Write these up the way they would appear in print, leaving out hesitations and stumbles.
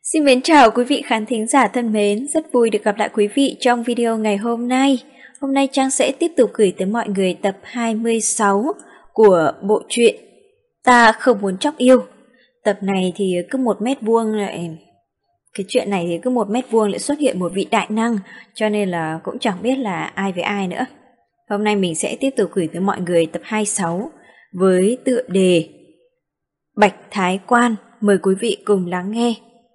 Xin mến chào quý vị khán thính giả thân mến, rất vui được gặp lại quý vị trong video ngày hôm nay. Hôm nay Trang sẽ tiếp tục gửi tới mọi người tập 26 của bộ truyện Ta Không Muốn Chóc Yêu. Tập này thì cứ 1 mét vuông lại... Cái chuyện này thì cứ 1 mét vuông lại xuất hiện một vị đại năng, cho nên là cũng chẳng biết là ai với ai nữa. Hôm nay mình sẽ tiếp tục gửi tới mọi người tập 26 với tựa đề Bạch Thái Quan. Mời quý vị cùng lắng nghe.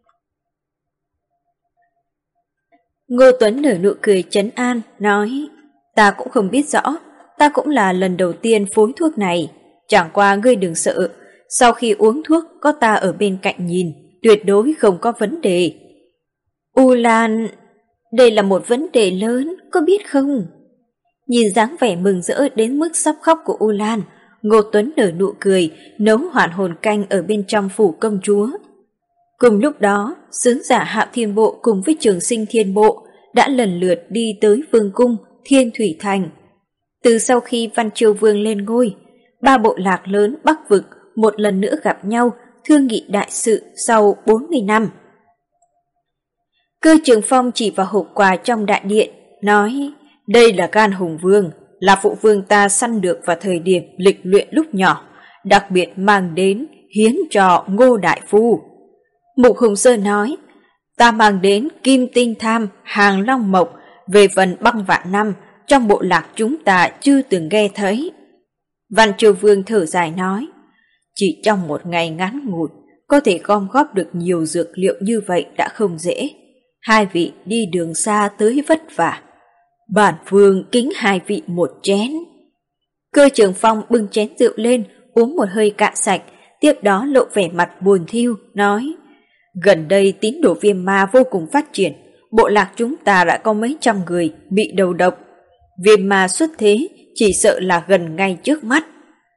Ngô Tuấn nở nụ cười trấn an, nói: Ta cũng không biết rõ, ta cũng là lần đầu tiên phối thuốc này. Chẳng qua ngươi đừng sợ, sau khi uống thuốc có ta ở bên cạnh nhìn, tuyệt đối không có vấn đề. U Lan, đây là một vấn đề lớn, có biết không? Nhìn dáng vẻ mừng rỡ đến mức sắp khóc của U Lan, Ngô Tuấn nở nụ cười, nấu hoàn hồn canh ở bên trong phủ công chúa. Cùng lúc đó, sứ giả Hạo Thiên Bộ cùng với Trường Sinh Thiên Bộ đã lần lượt đi tới Vương cung, Thiên Thủy Thành. Từ sau khi Văn Chiêu Vương lên ngôi, 3 bộ lạc lớn Bắc Vực một lần nữa gặp nhau thương nghị đại sự sau 40 năm. Cơ Trường Phong chỉ vào hộp quà trong đại điện, nói: Đây là gan hùng vương, là phụ vương ta săn được vào thời điểm lịch luyện lúc nhỏ, đặc biệt mang đến hiến cho Ngô Đại Phu. Mục Hùng Sơn nói: Ta mang đến Kim Tinh Tham, Hàng Long Mộc, về phần băng vạn năm, trong bộ lạc chúng ta chưa từng nghe thấy. Văn Chiêu Vương thở dài nói: Chỉ trong một ngày ngắn ngủi, có thể gom góp được nhiều dược liệu như vậy đã không dễ. Hai vị đi đường xa tới vất vả. Bản vương kính hai vị một chén. Cơ Trường Phong bưng chén rượu lên, uống một hơi cạn sạch, tiếp đó lộ vẻ mặt buồn thiu, nói: Gần đây tín đồ viêm ma vô cùng phát triển, bộ lạc chúng ta đã có mấy trăm người bị đầu độc. Viêm ma xuất thế chỉ sợ là gần ngay trước mắt.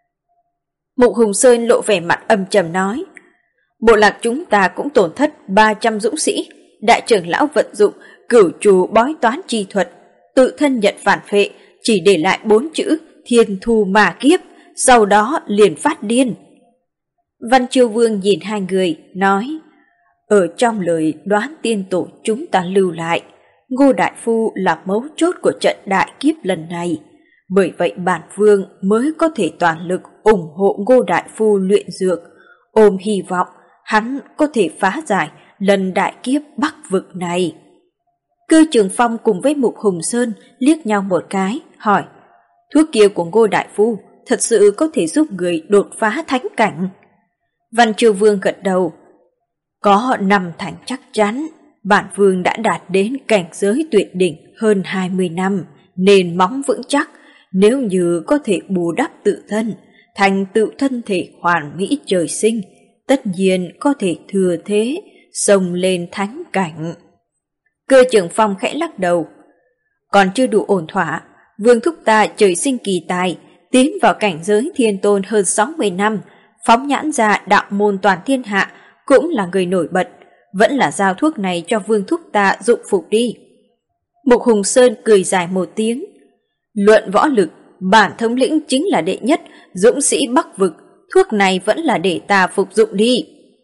Mục Hùng Sơn lộ vẻ mặt âm trầm nói: Bộ lạc chúng ta cũng tổn thất 300 dũng sĩ, đại trưởng lão vận dụng cửu trù bói toán chi thuật, tự thân nhận phản phệ, chỉ để lại 4 chữ thiên thu ma kiếp, sau đó liền phát điên. Văn Chiêu Vương nhìn hai người, nói: Ở trong lời đoán tiên tổ chúng ta lưu lại, Ngô Đại Phu là mấu chốt của trận đại kiếp lần này. Bởi vậy bản vương mới có thể toàn lực ủng hộ Ngô Đại Phu luyện dược, ôm hy vọng hắn có thể phá giải lần đại kiếp Bắc Vực này. Cơ Trường Phong cùng với Mục Hùng Sơn liếc nhau một cái, hỏi: Thuốc kia của Ngô Đại Phu thật sự có thể giúp người đột phá thánh cảnh? Văn Chiêu Vương gật đầu: Có 5 thành chắc chắn, bản vương đã đạt đến cảnh giới tuyệt đỉnh hơn 20 năm, nền móng vững chắc. Nếu như có thể bù đắp tự thân, thành tựu thân thể hoàn mỹ trời sinh, tất nhiên có thể thừa thế, xông lên thánh cảnh. Cơ Trường Phong khẽ lắc đầu: Còn chưa đủ ổn thỏa, vương thúc ta trời sinh kỳ tài, tiến vào cảnh giới thiên tôn hơn 60 năm, phóng nhãn ra đạo môn toàn thiên hạ, cũng là người nổi bật, vẫn là giao thuốc này cho vương thúc ta dụng phục đi. Mục Hùng Sơn cười dài một tiếng: Luận võ lực, bản thống lĩnh chính là đệ nhất dũng sĩ Bắc Vực, thuốc này vẫn là để ta phục dụng đi.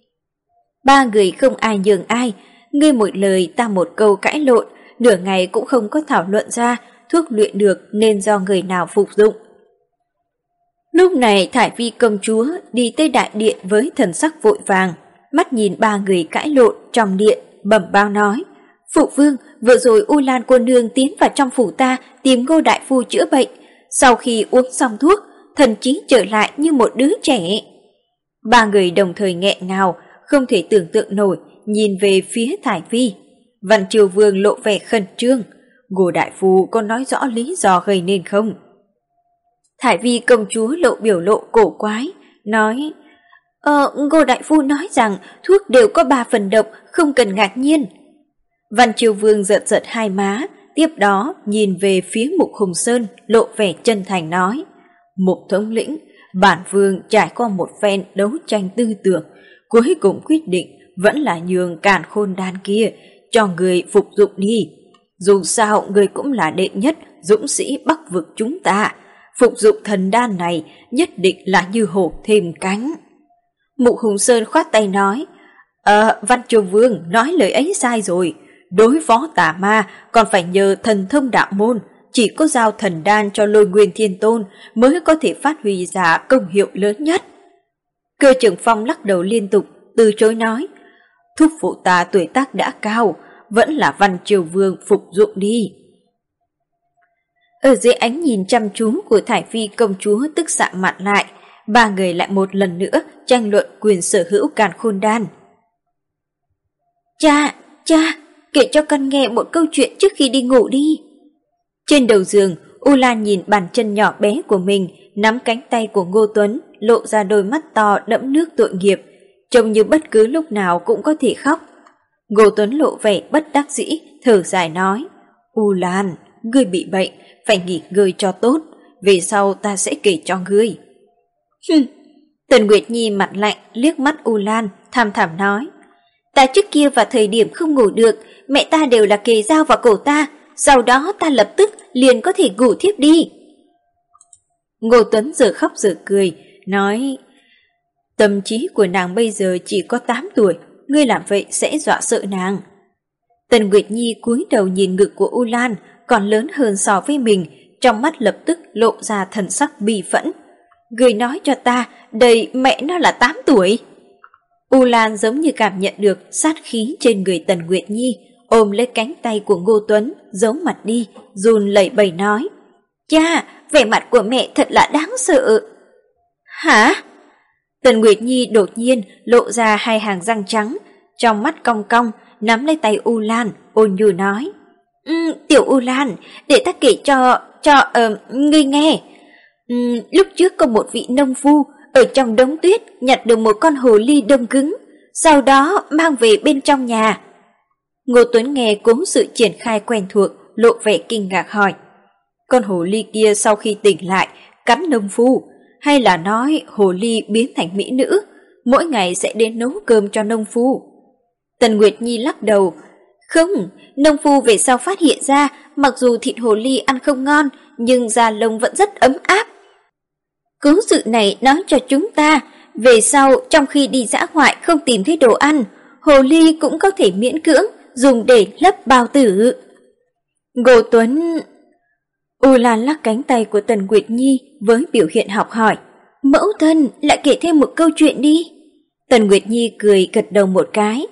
Ba người không ai nhường ai, ngươi một lời ta một câu cãi lộn, nửa ngày cũng không có thảo luận ra thuốc luyện được nên do người nào phục dụng. Lúc này Thải Vi công chúa đi tới đại điện với thần sắc vội vàng, mắt nhìn ba người cãi lộn trong điện, bẩm báo nói: Phụ vương, vừa rồi U Lan cô nương tiến vào trong phủ ta tìm Ngô Đại Phu chữa bệnh, sau khi uống xong thuốc, thần trí trở lại như một đứa trẻ. Ba người đồng thời nghẹn ngào, không thể tưởng tượng nổi, nhìn về phía Thải Vi. Văn Chiêu Vương lộ vẻ khẩn trương: Ngô Đại Phu có nói rõ lý do gây nên không? Thải Vi công chúa lộ biểu lộ cổ quái, nói: Ngô Đại Phu nói rằng thuốc đều có 3 phần độc, không cần ngạc nhiên. Văn Chiêu Vương giật giật hai má, tiếp đó nhìn về phía Mục Hùng Sơn, lộ vẻ chân thành nói: Mục thống lĩnh, bản vương trải qua một phen đấu tranh tư tưởng, cuối cùng quyết định vẫn là nhường Càn Khôn đan kia cho người phục dụng đi. Dù sao người cũng là đệ nhất dũng sĩ Bắc Vực chúng ta, phục dụng thần đan này nhất định là như hổ thêm cánh. Mục Hùng Sơn khoát tay nói: Văn Triều Vương nói lời ấy sai rồi. Đối phó tà ma còn phải nhờ thần thông đạo môn. Chỉ có giao thần đan cho Lôi Nguyên Thiên Tôn mới có thể phát huy ra công hiệu lớn nhất. Cơ Trường Phong lắc đầu liên tục, từ chối nói. Thúc phụ ta tuổi tác đã cao, vẫn là Văn Triều Vương phục dụng đi. Ở dưới ánh nhìn chăm chú của Thải Phi công chúa tức sạm mặt lại, ba người lại một lần nữa tranh luận quyền sở hữu càn khôn đan. Cha, kể cho con nghe một câu chuyện trước khi đi ngủ đi. Trên đầu giường, U Lan nhìn bàn chân nhỏ bé của mình, nắm cánh tay của Ngô Tuấn, lộ ra đôi mắt to đẫm nước tội nghiệp, trông như bất cứ lúc nào cũng có thể khóc. Ngô Tuấn lộ vẻ bất đắc dĩ, thở dài nói, U Lan, ngươi bị bệnh, phải nghỉ ngơi cho tốt, về sau ta sẽ kể cho ngươi. Tần Nguyệt Nhi mặt lạnh liếc mắt U Lan, thầm thầm nói, ta trước kia vào thời điểm không ngủ được, mẹ ta đều là kề dao vào cổ ta, sau đó ta lập tức liền có thể ngủ thiếp đi. Ngô Tuấn giờ khóc giờ cười, nói, tâm trí của nàng bây giờ chỉ có 8 tuổi, ngươi làm vậy sẽ dọa sợ nàng. Tần Nguyệt Nhi cúi đầu nhìn ngực của U Lan, còn lớn hơn so với mình, trong mắt lập tức lộ ra thần sắc bi phẫn. Ngươi nói cho ta, đây mẹ nó là 8 tuổi. U Lan giống như cảm nhận được sát khí trên người Tần Nguyệt Nhi, ôm lấy cánh tay của Ngô Tuấn, giấu mặt đi, run lẩy bẩy nói, cha, vẻ mặt của mẹ thật là đáng sợ. Hả? Tần Nguyệt Nhi đột nhiên lộ ra hai hàng răng trắng, trong mắt cong cong, nắm lấy tay U Lan, ôn nhu nói, tiểu U Lan, để ta kể cho ngươi nghe. Lúc trước có một vị nông phu ở trong đống tuyết nhặt được một con hồ ly đông cứng, sau đó mang về bên trong nhà. Ngô Tuấn nghe cố sự triển khai quen thuộc, lộ vẻ kinh ngạc hỏi, con hồ ly kia sau khi tỉnh lại cắn nông phu, hay là nói hồ ly biến thành mỹ nữ, mỗi ngày sẽ đến nấu cơm cho nông phu? Tần Nguyệt Nhi lắc đầu, không, nông phu về sau phát hiện ra mặc dù thịt hồ ly ăn không ngon, nhưng da lông vẫn rất ấm áp. Cố sự này nói cho chúng ta, về sau trong khi đi dã ngoại không tìm thấy đồ ăn, hồ ly cũng có thể miễn cưỡng dùng để lấp bao tử. Ngô Tuấn... U Lan lắc cánh tay của Tần Nguyệt Nhi với biểu hiện học hỏi, mẫu thân lại kể thêm một câu chuyện đi. Tần Nguyệt Nhi cười gật đầu một cái.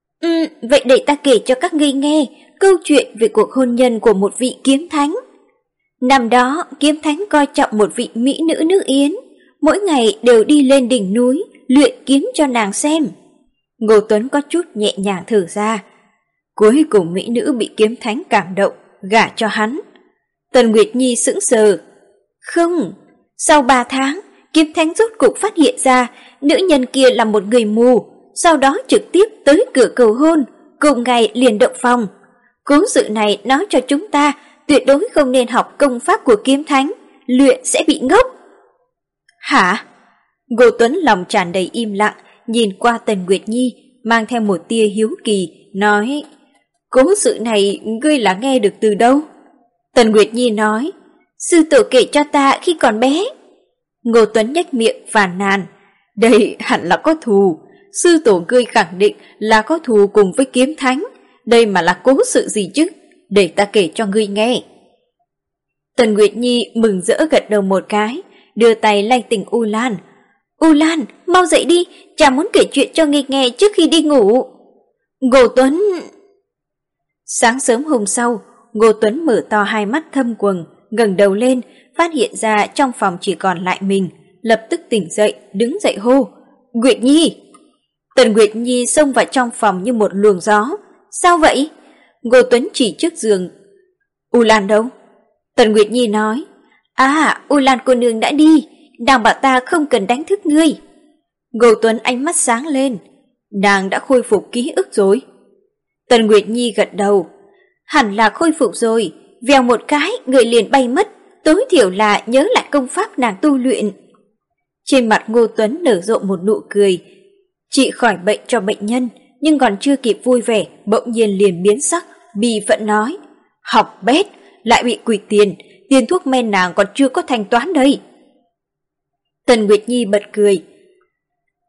Vậy để ta kể cho các ngươi nghe câu chuyện về cuộc hôn nhân của một vị kiếm thánh. Năm đó, kiếm thánh coi trọng một vị mỹ nữ nước Yến, mỗi ngày đều đi lên đỉnh núi luyện kiếm cho nàng xem. Ngô Tuấn có chút nhẹ nhàng thở ra. Cuối cùng mỹ nữ bị kiếm thánh cảm động, gả cho hắn. Tần Nguyệt Nhi sững sờ. Không, sau 3 tháng, kiếm thánh rốt cục phát hiện ra nữ nhân kia là một người mù, sau đó trực tiếp tới cửa cầu hôn, cùng ngày liền động phòng. Cố sự này nói cho chúng ta tuyệt đối không nên học công pháp của kiếm thánh, luyện sẽ bị ngốc. Hả? Ngô Tuấn lòng tràn đầy im lặng, nhìn qua Tần Nguyệt Nhi, mang theo một tia hiếu kỳ, nói, cố sự này ngươi là nghe được từ đâu? Tần Nguyệt Nhi nói, sư tổ kể cho ta khi còn bé. Ngô Tuấn nhếch miệng phàn nàn, đây hẳn là có thù, sư tổ ngươi khẳng định là có thù cùng với kiếm thánh, đây mà là cố sự gì chứ, để ta kể cho ngươi nghe. Tần Nguyệt Nhi mừng rỡ gật đầu một cái, đưa tay lay tỉnh U Lan. U Lan, mau dậy đi, cha muốn kể chuyện cho ngươi nghe trước khi đi ngủ. Ngô Tuấn... Sáng sớm hôm sau, Ngô Tuấn mở to hai mắt thâm quầng, ngẩng đầu lên, phát hiện ra trong phòng chỉ còn lại mình, lập tức tỉnh dậy, đứng dậy hô, Nguyệt Nhi! Tần Nguyệt Nhi xông vào trong phòng như một luồng gió. Sao vậy? Ngô Tuấn chỉ trước giường. U Lan đâu? Tần Nguyệt Nhi nói, U Lan cô nương đã đi, nàng bảo ta không cần đánh thức ngươi. Ngô Tuấn ánh mắt sáng lên, nàng đã khôi phục ký ức rồi. Tần Nguyệt Nhi gật đầu, hẳn là khôi phục rồi, vèo một cái người liền bay mất, tối thiểu là nhớ lại công pháp nàng tu luyện. Trên mặt Ngô Tuấn nở rộ một nụ cười, trị khỏi bệnh cho bệnh nhân, nhưng còn chưa kịp vui vẻ, bỗng nhiên liền biến sắc, bi vẫn nói, học bét, lại bị quỵt tiền, tiền thuốc men nàng còn chưa có thanh toán đây. Tần Nguyệt Nhi bật cười,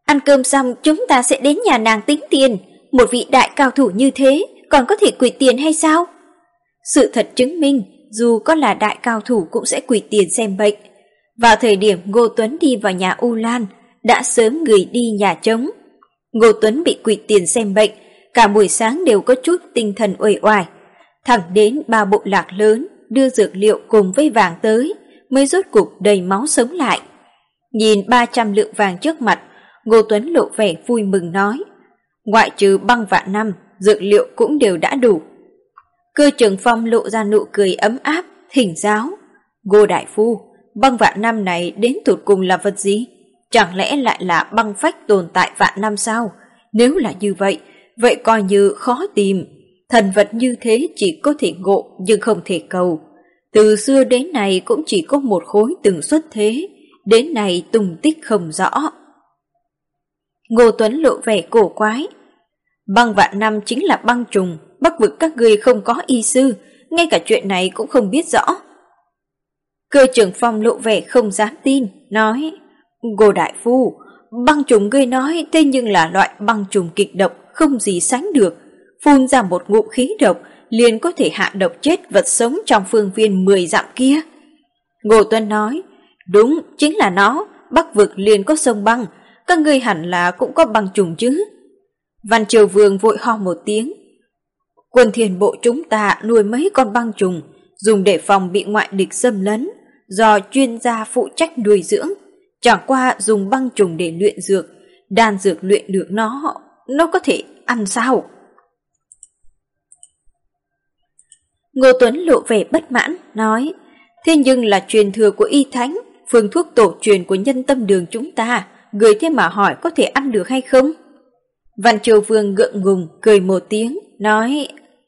Ăn cơm xong chúng ta sẽ đến nhà nàng tính tiền. Một vị đại cao thủ như thế còn có thể quỵt tiền hay sao? Sự thật chứng minh, dù có là đại cao thủ cũng sẽ quỵt tiền xem bệnh. Vào thời điểm Ngô Tuấn đi vào nhà U Lan, đã sớm gửi đi nhà trống. Ngô Tuấn bị quỵt tiền xem bệnh, cả buổi sáng đều có chút tinh thần uể oải. Thẳng đến 3 bộ lạc lớn đưa dược liệu cùng với vàng tới, mới rốt cục đầy máu sống lại. Nhìn 300 lượng vàng trước mặt, Ngô Tuấn lộ vẻ vui mừng nói, ngoại trừ băng vạn năm, dược liệu cũng đều đã đủ. Cơ Trường Phong lộ ra nụ cười ấm áp, thỉnh giáo. Ngô đại phu, băng vạn năm này đến tụt cùng là vật gì? Chẳng lẽ lại là băng phách tồn tại vạn năm sao? Nếu là như vậy, vậy coi như khó tìm. Thần vật như thế chỉ có thể ngộ nhưng không thể cầu. Từ xưa đến nay cũng chỉ có một khối từng xuất thế, đến nay tung tích không rõ. Ngô Tuấn lộ vẻ cổ quái. Băng vạn năm chính là băng trùng, Bắc vực các ngươi không có y sư, ngay cả chuyện này cũng không biết rõ. Cơ Trường Phong lộ vẻ không dám tin, nói, Ngô đại phu, băng trùng ngươi nói thế nhưng là loại băng trùng kịch độc không gì sánh được, phun ra một ngụm khí độc liền có thể hạ độc chết vật sống trong phương viên 10 dặm kia. Ngô Tuấn nói, đúng, chính là nó, Bắc vực liền có sông băng, các ngươi hẳn là cũng có băng trùng chứ. Văn Triều Vương vội ho một tiếng, Quân Thiên bộ chúng ta nuôi mấy con băng trùng, dùng để phòng bị ngoại địch xâm lấn, do chuyên gia phụ trách nuôi dưỡng. Chẳng qua dùng băng trùng để luyện dược, đan dược luyện được nó có thể ăn sao? Ngô Tuấn lộ vẻ bất mãn, nói, thế nhưng là truyền thừa của y thánh, phương thuốc tổ truyền của nhân tâm đường chúng ta, người thế mà hỏi có thể ăn được hay không? Văn Triều Vương ngượng ngùng, cười một tiếng, nói,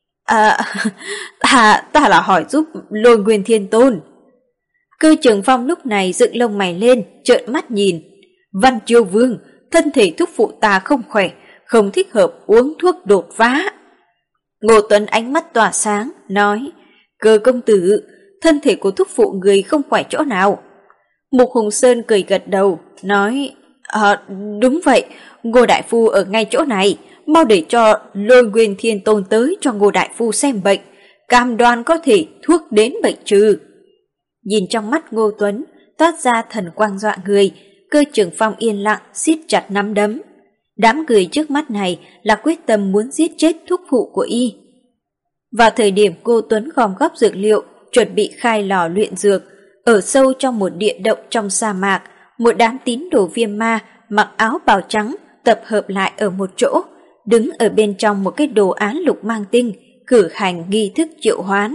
ta là hỏi giúp Lôi Nguyên Thiên Tôn. Cơ Trường Phong lúc này dựng lông mày lên, trợn mắt nhìn. Văn Triều Vương, thân thể thúc phụ ta không khỏe, không thích hợp uống thuốc đột phá. Ngô Tuấn ánh mắt tỏa sáng, nói, Cơ công tử, thân thể của thúc phụ người không khỏe chỗ nào? Mục Hùng Sơn cười gật đầu, nói, đúng vậy, Ngô đại phu ở ngay chỗ này, mau để cho Lôi Nguyên Thiên Tôn tới cho Ngô đại phu xem bệnh, cam đoan có thể thuốc đến bệnh trừ. Nhìn trong mắt Ngô Tuấn toát ra thần quang dọa người, Cơ Trường Phong yên lặng siết chặt nắm đấm. Đám người trước mắt này là quyết tâm muốn giết chết thúc phụ của y. Vào thời điểm Ngô Tuấn gom góp dược liệu, chuẩn bị khai lò luyện dược, ở sâu trong một địa động trong sa mạc, một đám tín đồ Viêm Ma mặc áo bào trắng tập hợp lại ở một chỗ, đứng ở bên trong một cái đồ án lục mang tinh, cử hành nghi thức triệu hoán.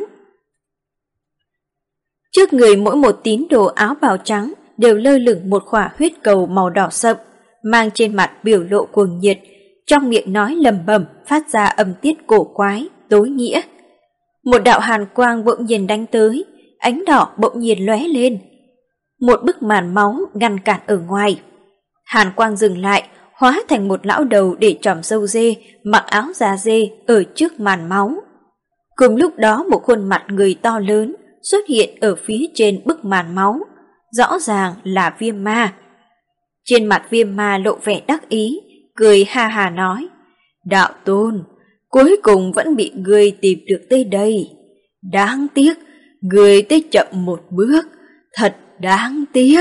Trước người mỗi một tín đồ áo bào trắng đều lơ lửng một khỏa huyết cầu màu đỏ sậm, mang trên mặt biểu lộ cuồng nhiệt, trong miệng nói lầm bầm phát ra âm tiết cổ quái, tối nghĩa. Một đạo hàn quang bỗng nhiên đánh tới, ánh đỏ bỗng nhiên lóe lên. Một bức màn máu ngăn cản ở ngoài. Hàn quang dừng lại, hóa thành một lão đầu để tròm râu dê, mặc áo da dê ở trước màn máu. Cùng lúc đó một khuôn mặt người to lớn xuất hiện ở phía trên bức màn máu, rõ ràng là Viêm Ma. Trên mặt Viêm Ma lộ vẻ đắc ý, cười ha hà nói, đạo tôn, cuối cùng vẫn bị ngươi tìm được tới đây. Đáng tiếc, ngươi tới chậm một bước, thật đáng tiếc.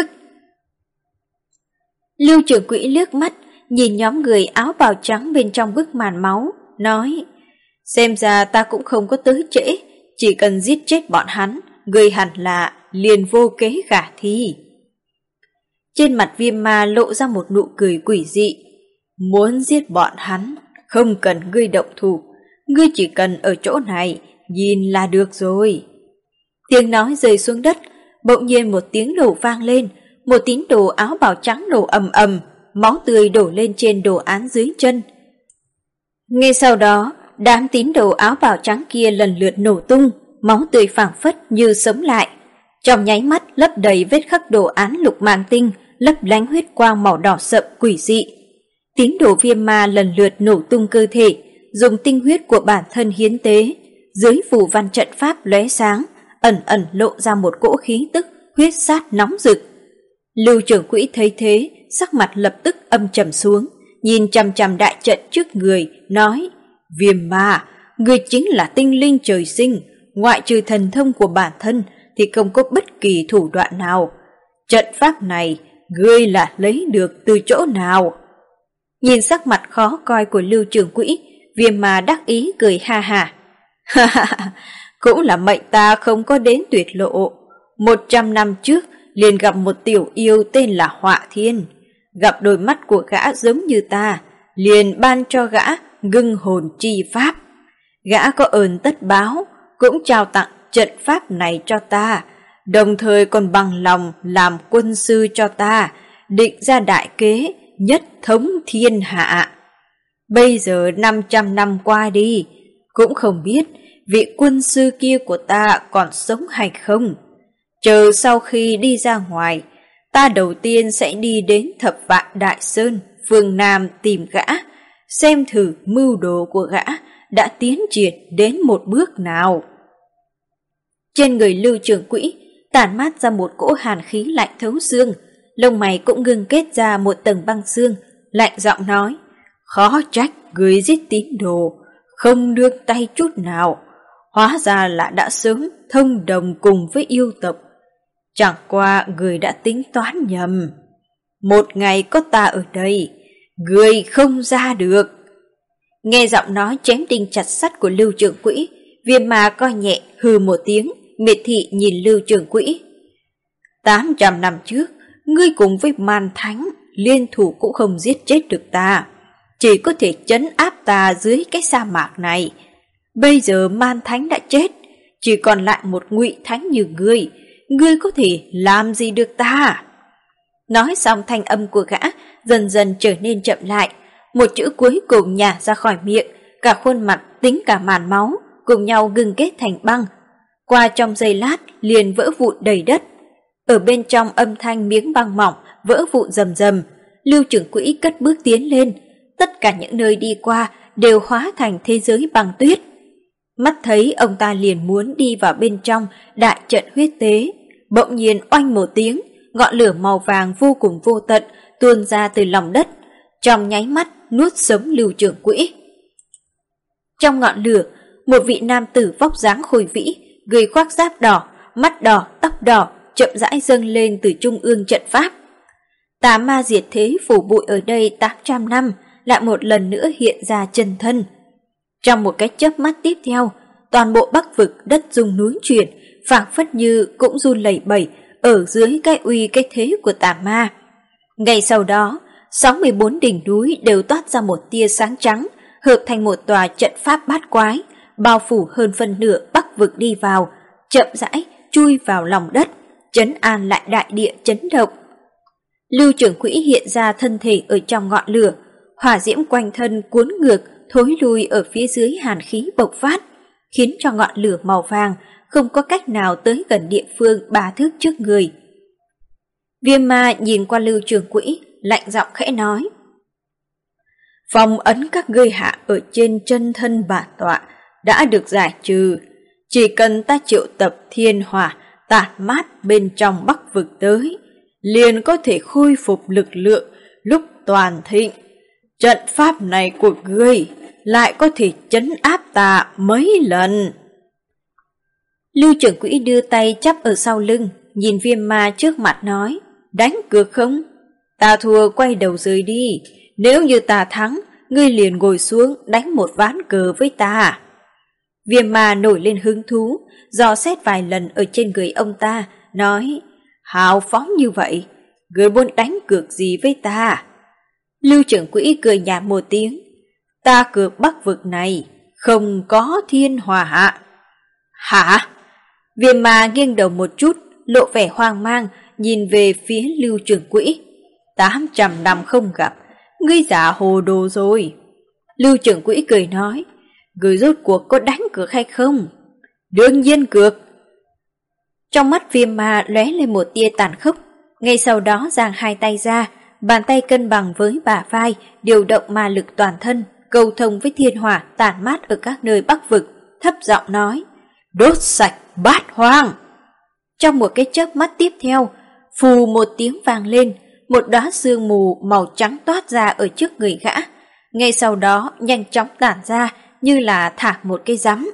Lưu Trưởng Quỹ liếc mắt, nhìn nhóm người áo bào trắng bên trong bức màn máu, nói, xem ra ta cũng không có tới trễ, chỉ cần giết chết bọn hắn, ngươi hẳn là liền vô kế khả thi. Trên mặt Viêm Ma lộ ra một nụ cười quỷ dị, muốn giết bọn hắn, không cần ngươi động thủ, ngươi chỉ cần ở chỗ này, nhìn là được rồi. Tiếng nói rơi xuống đất, bỗng nhiên một tiếng nổ vang lên, một tín đồ áo bào trắng nổ ầm ầm, máu tươi đổ lên trên đồ án dưới chân. Ngay sau đó, đám tín đồ áo bào trắng kia lần lượt nổ tung, máu tươi phảng phất như sống lại. Trong nháy mắt lấp đầy vết khắc đồ án lục mang tinh, lấp lánh huyết quang màu đỏ sậm quỷ dị. Tín đồ Viêm Ma lần lượt nổ tung cơ thể, dùng tinh huyết của bản thân hiến tế, dưới phù văn trận pháp lóe sáng, ẩn ẩn lộ ra một cỗ khí tức huyết sát nóng rực. Lưu Trưởng Quỹ thấy thế, sắc mặt lập tức âm trầm xuống, nhìn chằm chằm đại trận trước người, nói: Viêm ma, ngươi chính là tinh linh trời sinh, ngoại trừ thần thông của bản thân thì không có bất kỳ thủ đoạn nào. Trận pháp này, ngươi là lấy được từ chỗ nào? Nhìn sắc mặt khó coi của Lưu Trường Quỹ, Viêm ma đắc ý cười ha ha. Ha ha ha, cũng là mệnh ta không có đến tuyệt lộ. 100 năm trước, liền gặp một tiểu yêu tên là Họa Thiên. Gặp đôi mắt của gã giống như ta, liền ban cho gã ngưng hồn chi pháp. Gã có ơn tất báo, cũng trao tặng trận pháp này cho ta, đồng thời còn bằng lòng làm quân sư cho ta, định ra đại kế nhất thống thiên hạ. Bây giờ 500 năm qua đi, cũng không biết vị quân sư kia của ta còn sống hay không. Chờ sau khi đi ra ngoài, ta đầu tiên sẽ đi đến Thập Vạn Đại Sơn, phương Nam tìm gã, xem thử mưu đồ của gã đã tiến triển đến một bước nào. Trên người Lưu Trường Quỹ tản mát ra một cỗ hàn khí lạnh thấu xương, lông mày cũng ngưng kết ra một tầng băng xương, lạnh giọng nói: Khó trách người giết tín đồ, không nương tay chút nào, hóa ra là đã sớm thông đồng cùng với yêu tộc. Chẳng qua người đã tính toán nhầm. Một ngày có ta ở đây, người không ra được. Nghe giọng nói chém đinh chặt sắt của Lưu Trường Quỹ, Viêm ma coi nhẹ hừ một tiếng, miệt thị nhìn Lưu Trường Quỹ. 800 năm trước, ngươi cùng với Man Thánh liên thủ cũng không giết chết được ta, chỉ có thể trấn áp ta dưới cái sa mạc này. Bây giờ Man Thánh đã chết, chỉ còn lại một Ngụy Thánh như ngươi có thể làm gì được ta? Nói xong thanh âm của gã dần dần trở nên chậm lại, một chữ cuối cùng nhả ra khỏi miệng, cả khuôn mặt tính cả màn máu cùng nhau ngưng kết thành băng. Qua trong giây lát liền vỡ vụn đầy đất. Ở bên trong âm thanh miếng băng mỏng vỡ vụn rầm rầm, Lưu Trường Quỹ cất bước tiến lên, tất cả những nơi đi qua đều hóa thành thế giới băng tuyết. Mắt thấy ông ta liền muốn đi vào bên trong đại trận huyết tế, bỗng nhiên oanh một tiếng, ngọn lửa màu vàng vô cùng vô tận tuôn ra từ lòng đất, trong nháy mắt nuốt sống Lưu Trường Quỹ. Trong ngọn lửa, một vị nam tử vóc dáng khôi vĩ, người khoác giáp đỏ, mắt đỏ, tóc đỏ, chậm rãi dâng lên từ trung ương trận pháp. Tà ma diệt thế phủ bụi ở đây 800 năm, lại một lần nữa hiện ra chân thân. Trong một cái chớp mắt tiếp theo, toàn bộ Bắc vực đất rung núi chuyển, phảng phất như cũng run lẩy bẩy ở dưới cái uy cái thế của tà ma. Ngay sau đó, 64 đỉnh núi đều toát ra một tia sáng trắng, hợp thành một tòa trận pháp bát quái, bao phủ hơn phân nửa Bắc vực đi vào, chậm rãi chui vào lòng đất, trấn an lại đại địa chấn động. Lưu Trường Quỹ hiện ra thân thể ở trong ngọn lửa, hỏa diễm quanh thân cuốn ngược, thối lui ở phía dưới hàn khí bộc phát, khiến cho ngọn lửa màu vàng không có cách nào tới gần địa phương 3 thước trước người. Viêm ma nhìn qua Lưu Trường Quỹ, lạnh giọng khẽ nói: Phong ấn các ngươi hạ ở trên chân thân bản tọa đã được giải trừ, chỉ cần ta triệu tập thiên hỏa tản mát bên trong Bắc vực tới, liền có thể khôi phục lực lượng lúc toàn thịnh. Trận pháp này của ngươi lại có thể trấn áp ta mấy lần. Lưu Trường Quỹ đưa tay chắp ở sau lưng, nhìn Viêm ma trước mặt nói: Đánh cược không? Ta thua quay đầu rời đi, nếu như ta thắng, ngươi liền ngồi xuống đánh một ván cờ với ta. Viêm ma nổi lên hứng thú, dò xét vài lần ở trên người ông ta, nói: Hào phóng như vậy, ngươi muốn đánh cược gì với ta? Lưu Trường Quỹ cười nhạt một tiếng: Ta cược Bắc vực này không có thiên hỏa. Hả? Viêm ma nghiêng đầu một chút, lộ vẻ hoang mang, nhìn về phía Lưu Trường Quỹ. 800 năm không gặp, ngươi giả hồ đồ rồi. Lưu Trường Quỹ cười nói: Ngươi rốt cuộc có đánh cược hay không? Đương nhiên cược. Trong mắt Viêm ma lóe lên một tia tàn khốc, ngay sau đó giang hai tay ra, bàn tay cân bằng với bả vai, điều động ma lực toàn thân, cầu thông với thiên hỏa tản mát ở các nơi Bắc vực, thấp giọng nói: Đốt sạch bát hoang. Trong một cái chớp mắt tiếp theo, phù một tiếng vang lên, một đóa sương mù màu trắng toát ra ở trước người gã, ngay sau đó nhanh chóng tản ra như là thả một cây rắm.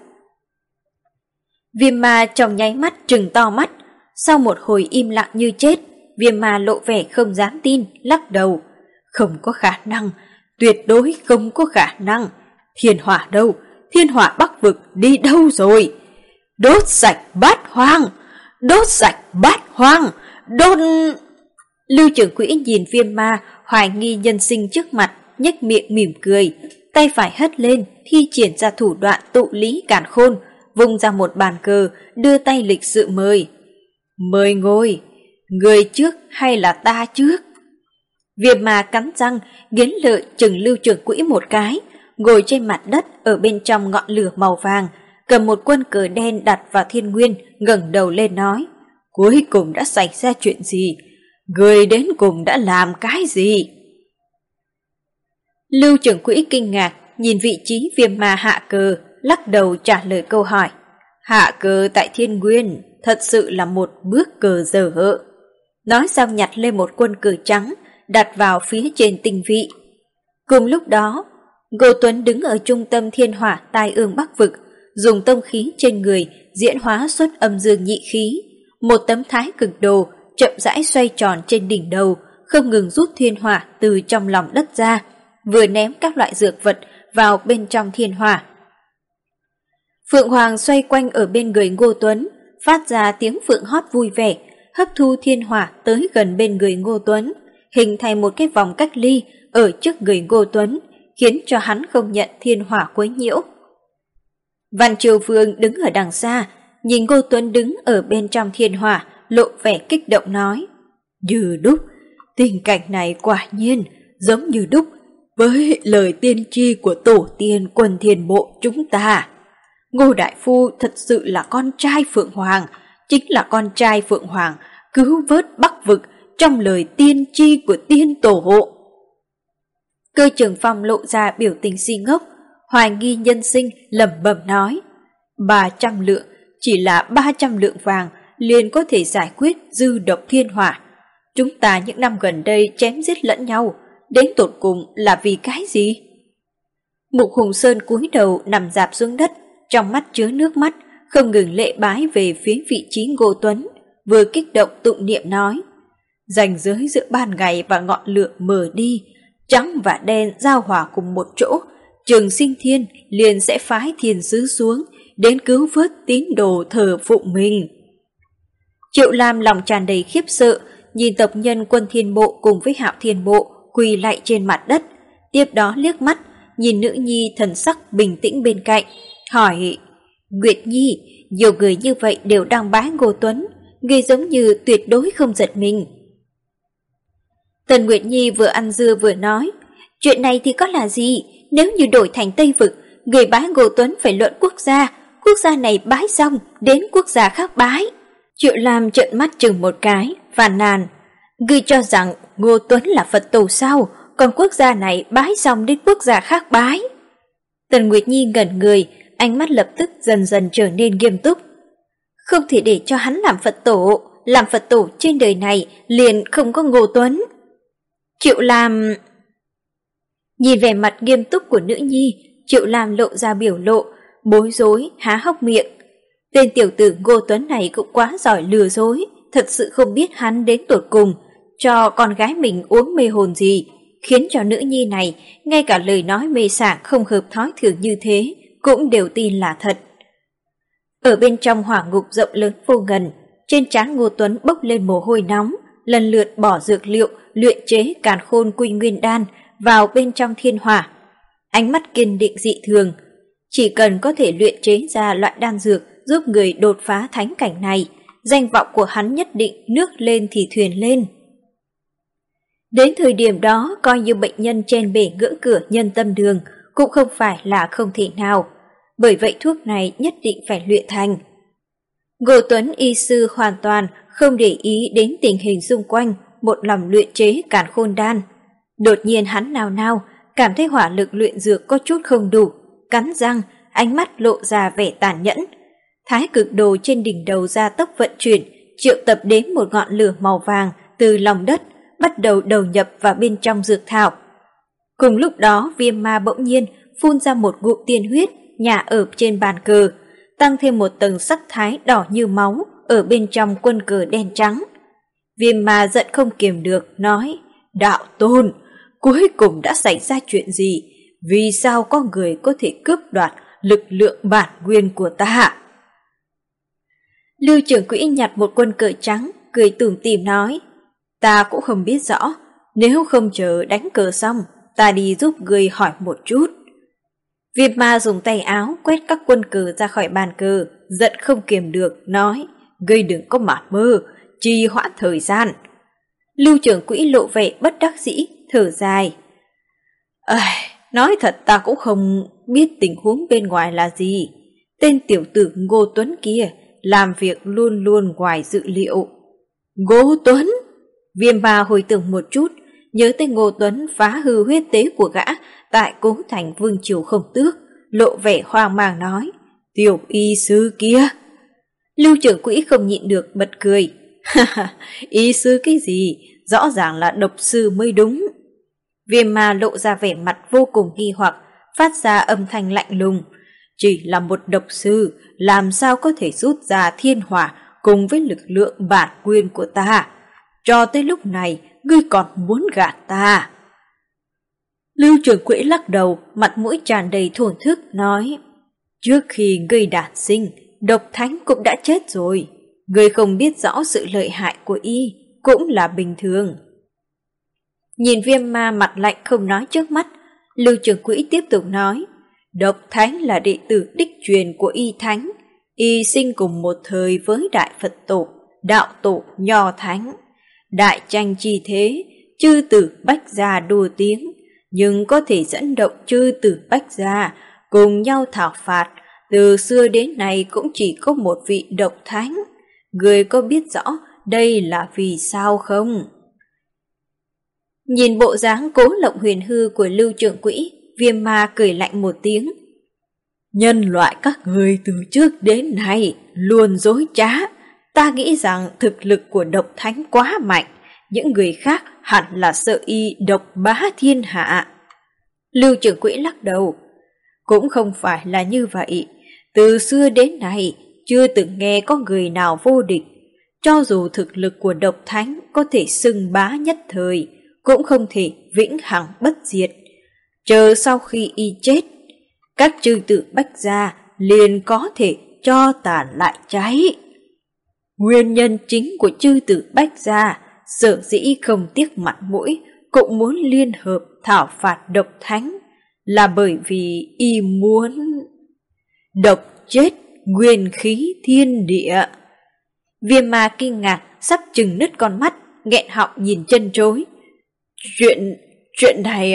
Viêm ma trong nháy mắt trừng to mắt, sau một hồi im lặng như chết, Viêm ma lộ vẻ không dám tin, lắc đầu. Không có khả năng, tuyệt đối không có khả năng. Thiên hỏa đâu? Thiên hỏa Bắc vực đi đâu rồi? Đốt sạch bát hoang! Đốt sạch bát hoang! Đốt... Lưu trưởng quỹ nhìn Viêm ma hoài nghi nhân sinh trước mặt, nhếch miệng mỉm cười, tay phải hất lên, thi triển ra thủ đoạn tụ lý càn khôn, vung ra một bàn cờ, đưa tay lịch sự mời. Mời ngồi, người trước hay là ta trước? Viêm ma cắn răng, nghiến lợi chừng Lưu trưởng quỹ một cái, ngồi trên mặt đất ở bên trong ngọn lửa màu vàng, cầm một quân cờ đen đặt vào thiên nguyên, ngẩng đầu lên nói. Cuối cùng đã xảy ra chuyện gì? Người đến cùng đã làm cái gì? Lưu trưởng quỹ kinh ngạc, nhìn vị trí Viêm ma hạ cờ, lắc đầu trả lời câu hỏi. Hạ cờ tại thiên nguyên, thật sự là một bước cờ dở hợ. Nói xong nhặt lên một quân cờ trắng, đặt vào phía trên tinh vị. Cùng lúc đó, Ngô Tuấn đứng ở trung tâm thiên hỏa tai ương Bắc vực, dùng tông khí trên người diễn hóa xuất âm dương nhị khí. Một tấm thái cực đồ chậm rãi xoay tròn trên đỉnh đầu, không ngừng rút thiên hỏa từ trong lòng đất ra, vừa ném các loại dược vật vào bên trong thiên hỏa. Phượng Hoàng xoay quanh ở bên người Ngô Tuấn, phát ra tiếng phượng hót vui vẻ, hấp thu thiên hỏa tới gần bên người Ngô Tuấn, hình thành một cái vòng cách ly ở trước người Ngô Tuấn, khiến cho hắn không nhận thiên hỏa quấy nhiễu. Văn Triều Vương đứng ở đằng xa, nhìn Ngô Tuấn đứng ở bên trong thiên hỏa, lộ vẻ kích động nói. Như đúc, tình cảnh này quả nhiên giống như đúc với lời tiên tri của tổ tiên Quân Thiên Mộ chúng ta. Ngô Đại Phu thật sự là con trai Phượng Hoàng, chính là con trai Phượng Hoàng cứu vớt Bắc vực trong lời tiên tri của tiên tổ hộ. Cơ Trường Phong lộ ra biểu tình si ngốc, hoài nghi nhân sinh, lẩm bẩm nói. 300 lượng, chỉ là 300 lượng vàng liền có thể giải quyết dư độc thiên hỏa. Chúng ta những năm gần đây chém giết lẫn nhau, đến tột cùng là vì cái gì? Mục Hùng Sơn cúi đầu nằm rạp xuống đất, trong mắt chứa nước mắt, không ngừng lễ bái về phía vị trí Ngô Tuấn, vừa kích động tụng niệm nói. Ranh giới giữa ban ngày và ngọn lửa mờ đi, trắng và đen giao hòa cùng một chỗ, Trường Sinh Thiên liền sẽ phái thiên sứ xuống, đến cứu vớt tín đồ thờ phụng mình. Triệu Lam lòng tràn đầy khiếp sợ, nhìn tộc nhân Quân Thiên Mộ cùng với Hạo Thiên Mộ quỳ lạy trên mặt đất, tiếp đó liếc mắt, nhìn nữ nhi thần sắc bình tĩnh bên cạnh, hỏi, Nguyệt Nhi, nhiều người như vậy đều đang bái Ngô Tuấn, nghe giống như tuyệt đối không giật mình. Tần Nguyệt Nhi vừa ăn dưa vừa nói, chuyện này thì có là gì, nếu như đổi thành Tây Vực, người bái Ngô Tuấn phải luận quốc gia này bái xong, đến quốc gia khác bái. Triệu Lam trợn mắt chừng một cái, phàn nàn, ngươi cho rằng Ngô Tuấn là Phật tổ sao, còn quốc gia này bái xong đến quốc gia khác bái. Tần Nguyệt Nhi ngẩn người, ánh mắt lập tức dần dần trở nên nghiêm túc. Không thể để cho hắn làm Phật tổ trên đời này liền không có Ngô Tuấn. Triệu Lam... Nhìn vẻ mặt nghiêm túc của nữ nhi, Triệu Lam lộ ra biểu lộ, bối rối, há hốc miệng. Tên tiểu tử Ngô Tuấn này cũng quá giỏi lừa dối, thật sự không biết hắn đến tột cùng cho con gái mình uống mê hồn gì, khiến cho nữ nhi này ngay cả lời nói mê sảng không hợp thói thường như thế cũng đều tin là thật. Ở bên trong hỏa ngục rộng lớn vô ngần, trên trán Ngô Tuấn bốc lên mồ hôi nóng, lần lượt bỏ dược liệu luyện chế càn khôn quy nguyên đan vào bên trong thiên hỏa. Ánh mắt kiên định dị thường, chỉ cần có thể luyện chế ra loại đan dược giúp người đột phá thánh cảnh này, danh vọng của hắn nhất định nước lên thì thuyền lên. Đến thời điểm đó, coi như bệnh nhân trên bể ngưỡng cửa nhân tâm đường cũng không phải là không thể nào, bởi vậy thuốc này nhất định phải luyện thành. Ngô Tuấn y sư hoàn toàn không để ý đến tình hình xung quanh, một lòng luyện chế càn khôn đan. Đột nhiên hắn nào cảm thấy hỏa lực luyện dược có chút không đủ, cắn răng, ánh mắt lộ ra vẻ tàn nhẫn. Thái cực đồ trên đỉnh đầu ra tốc vận chuyển, triệu tập đến một ngọn lửa màu vàng từ lòng đất, bắt đầu đầu nhập vào bên trong dược thảo. Cùng lúc đó, Viêm Ma bỗng nhiên phun ra một ngụm tiên huyết nhả ở trên bàn cờ, tăng thêm một tầng sắc thái đỏ như máu ở bên trong quân cờ đen trắng. Viêm Ma giận không kiềm được, nói: Đạo Tôn, cuối cùng đã xảy ra chuyện gì? Vì sao có người có thể cướp đoạt lực lượng bản nguyên của ta? Lưu trưởng quỹ nhặt một quân cờ trắng, cười tủm tỉm nói: Ta cũng không biết rõ, nếu không chờ đánh cờ xong, ta đi giúp ngươi hỏi một chút. Viêm Ma dùng tay áo quét các quân cờ ra khỏi bàn cờ, giận không kiềm được, nói: Ngươi đừng có mà mơ, trì hoãn thời gian. Lưu trưởng quỹ lộ vẻ bất đắc dĩ, thở dài: Nói thật ta cũng không biết tình huống bên ngoài là gì. Tên tiểu tử Ngô Tuấn kia làm việc luôn luôn ngoài dự liệu. Ngô Tuấn? Viêm Ma hồi tưởng một chút, nhớ tới Ngô Tuấn phá hư huyết tế của gã tại Cố Thành Vương Triều Không Tước, lộ vẻ hoang mang nói: Tiểu y sư kia. Lưu trưởng quỹ không nhịn được bật cười: Y sư cái gì, rõ ràng là độc sư mới đúng. Viêm Ma lộ ra vẻ mặt vô cùng nghi hoặc, phát ra âm thanh lạnh lùng: Chỉ là một độc sư, làm sao có thể rút ra thiên hỏa cùng với lực lượng bản nguyên của ta? Cho tới lúc này, ngươi còn muốn gạt ta? Lưu trưởng quỹ lắc đầu, mặt mũi tràn đầy thổn thức, nói: Trước khi ngươi đản sinh, độc thánh cũng đã chết rồi. Ngươi không biết rõ sự lợi hại của y cũng là bình thường. Nhìn Viêm Ma mặt lạnh không nói trước mắt, Lưu trưởng quỹ tiếp tục nói: Độc thánh là đệ tử đích truyền của y thánh. Y sinh cùng một thời với Đại Phật Tổ, Đạo Tổ, Nho Thánh. Đại tranh chi thế, chư tử bách gia đua tiếng, nhưng có thể dẫn động chư tử bách gia cùng nhau thảo phạt. Từ xưa đến nay cũng chỉ có một vị độc thánh. Người có biết rõ đây là vì sao không? Nhìn bộ dáng Cố Lộng Huyền hư của Lưu trưởng quỹ, Viêm Ma cười lạnh một tiếng: Nhân loại các người từ trước đến nay luôn dối trá. Ta nghĩ rằng thực lực của độc thánh quá mạnh, những người khác hẳn là sợ y độc bá thiên hạ. Lưu trưởng quỹ lắc đầu: Cũng không phải là như vậy. Từ xưa đến nay chưa từng nghe có người nào vô địch. Cho dù thực lực của độc thánh có thể xưng bá nhất thời, cũng không thể vĩnh hằng bất diệt. Chờ sau khi y chết, các chư tử bách gia liền có thể cho tàn lại cháy. Nguyên nhân chính của chư tử bách gia sở dĩ không tiếc mặt mũi cũng muốn liên hợp thảo phạt độc thánh, là bởi vì y muốn độc chết nguyên khí thiên địa. Viêm Ma kinh ngạc sắp chừng nứt con mắt, nghẹn họng nhìn chân chối: Chuyện này...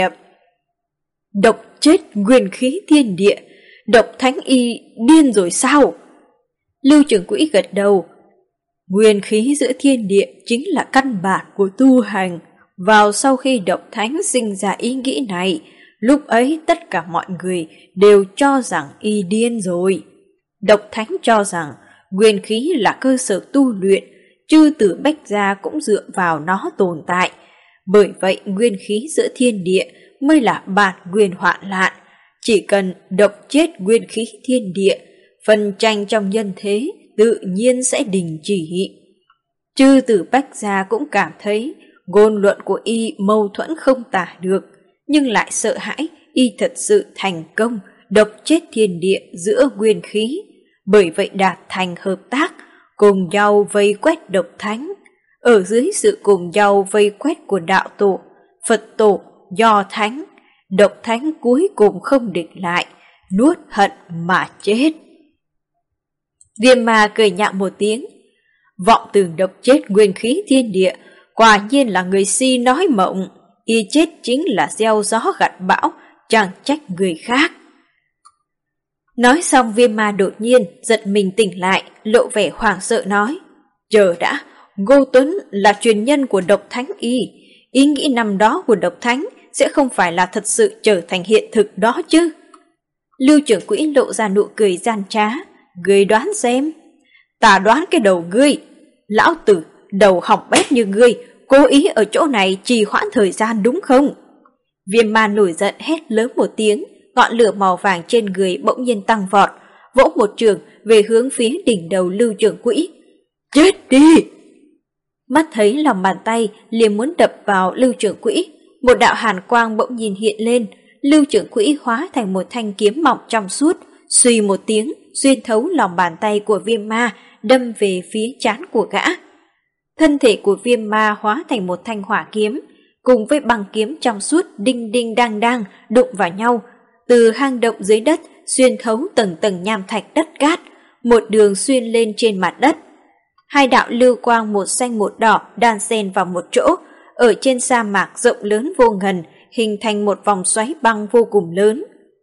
Độc chết nguyên khí thiên địa, độc thánh y điên rồi sao? Lưu trưởng quỹ gật đầu: Nguyên khí giữa thiên địa chính là căn bản của tu hành. Vào sau khi độc thánh sinh ra ý nghĩ này, lúc ấy tất cả mọi người đều cho rằng y điên rồi. Độc thánh cho rằng nguyên khí là cơ sở tu luyện, chư tử bách gia cũng dựa vào nó tồn tại. Bởi vậy nguyên khí giữa thiên địa mới là bản nguyên hoạn nạn. Chỉ cần độc chết nguyên khí thiên địa, phân tranh trong nhân thế tự nhiên sẽ đình chỉ. Chư tử bách gia cũng cảm thấy ngôn luận của y mâu thuẫn không tả được, nhưng lại sợ hãi y thật sự thành công độc chết thiên địa giữa nguyên khí. Bởi vậy đạt thành hợp tác, cùng nhau vây quét độc thánh. Ở dưới sự cùng nhau vây quét của đạo tổ, Phật tổ, Nho thánh, độc thánh cuối cùng không địch lại, nuốt hận mà chết. Viêm Ma cười nhạo một tiếng: Vọng tưởng độc chết nguyên khí thiên địa, quả nhiên là người si nói mộng. Y chết chính là gieo gió gặt bão, chẳng trách người khác. Nói xong, Viêm Ma đột nhiên giật mình tỉnh lại, lộ vẻ hoảng sợ nói: Chờ đã, Ngô Tuấn là truyền nhân của độc thánh y. Ý nghĩ năm đó của độc thánh sẽ không phải là thật sự trở thành hiện thực đó chứ? Lưu trưởng quỹ lộ ra nụ cười gian trá: Ngươi đoán xem. Ta đoán cái đầu ngươi. Lão tử đầu hỏng bét như ngươi, cố ý ở chỗ này trì hoãn thời gian đúng không? Viêm ma nổi giận hét lớn một tiếng, ngọn lửa màu vàng trên người bỗng nhiên tăng vọt, vỗ một trường về hướng phía đỉnh đầu Lưu Trưởng Quỹ. Chết đi! Mắt thấy lòng bàn tay liền muốn đập vào Lưu Trưởng Quỹ, một đạo hàn quang bỗng nhiên hiện lên, Lưu Trưởng Quỹ hóa thành một thanh kiếm mỏng trong suốt, suy một tiếng xuyên thấu lòng bàn tay của Viêm ma, đâm về phía trán của gã. Thân thể của Viêm ma hóa thành một thanh hỏa kiếm, cùng với băng kiếm trong suốt đinh đinh đang đang đụng vào nhau, từ hang động dưới đất xuyên thấu tầng tầng nham thạch đất cát, một đường xuyên lên trên mặt đất. Hai đạo lưu quang một xanh một đỏ đan xen vào một chỗ, ở trên sa mạc rộng lớn vô ngần, hình thành một vòng xoáy băng vô cùng lớn.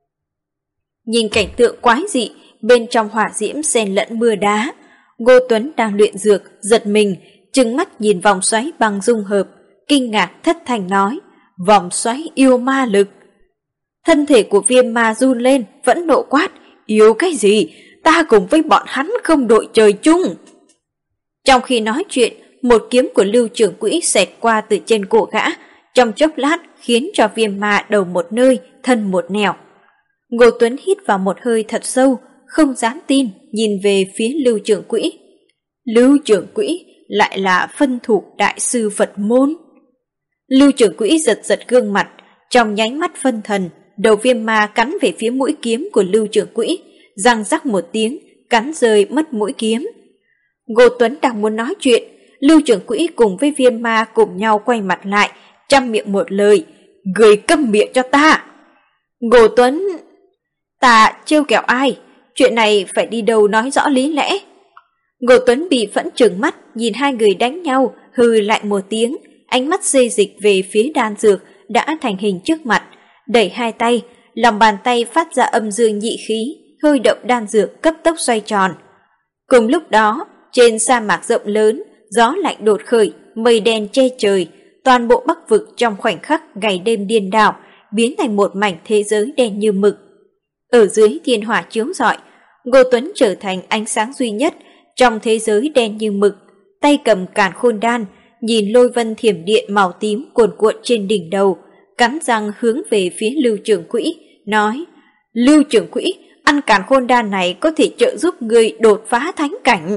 Nhìn cảnh tượng quái dị, bên trong hỏa diễm xen lẫn mưa đá, Ngô Tuấn đang luyện dược, giật mình, trừng mắt nhìn vòng xoáy băng dung hợp, kinh ngạc thất thanh nói, vòng xoáy yêu ma lực. Thân thể của Viêm ma run lên, vẫn nộ quát, yêu cái gì, ta cùng với bọn hắn không đội trời chung. Trong khi nói chuyện, một kiếm của Lưu Trưởng Quỹ xẹt qua từ trên cổ gã, trong chốc lát khiến cho Viêm ma đầu một nơi, thân một nẻo. Ngô Tuấn hít vào một hơi thật sâu, không dám tin, nhìn về phía Lưu Trưởng Quỹ. Lưu Trưởng Quỹ lại là phân thủ đại sư Phật môn. Lưu Trưởng Quỹ giật giật gương mặt, trong nháy mắt phân thần, đầu Viêm ma cắn về phía mũi kiếm của Lưu Trưởng Quỹ, răng rắc một tiếng, cắn rơi mất mũi kiếm. Ngô Tuấn đang muốn nói chuyện, Lưu Trưởng Quỹ cùng với Viêm ma cùng nhau quay mặt lại, trăm miệng một lời, người câm miệng cho ta. Ngô Tuấn, ta trêu kẹo ai, chuyện này phải đi đâu nói rõ lý lẽ. Ngô Tuấn bị phẫn trừng mắt, nhìn hai người đánh nhau, hừ lại một tiếng, ánh mắt xê dịch về phía đan dược đã thành hình trước mặt, đẩy hai tay, lòng bàn tay phát ra âm dương nhị khí, hơi động đan dược cấp tốc xoay tròn. Cùng lúc đó, trên sa mạc rộng lớn, gió lạnh đột khởi, mây đen che trời, toàn bộ Bắc vực trong khoảnh khắc ngày đêm điên đảo, biến thành một mảnh thế giới đen như mực. Ở dưới thiên hỏa chiếu rọi, Ngô Tuấn trở thành ánh sáng duy nhất trong thế giới đen như mực, tay cầm càn khôn đan, nhìn lôi vân thiểm điện màu tím cuồn cuộn trên đỉnh đầu, cắn răng hướng về phía Lưu Trưởng Quỹ, nói, Lưu Trưởng Quỹ, ăn càn khôn đan này có thể trợ giúp người đột phá thánh cảnh.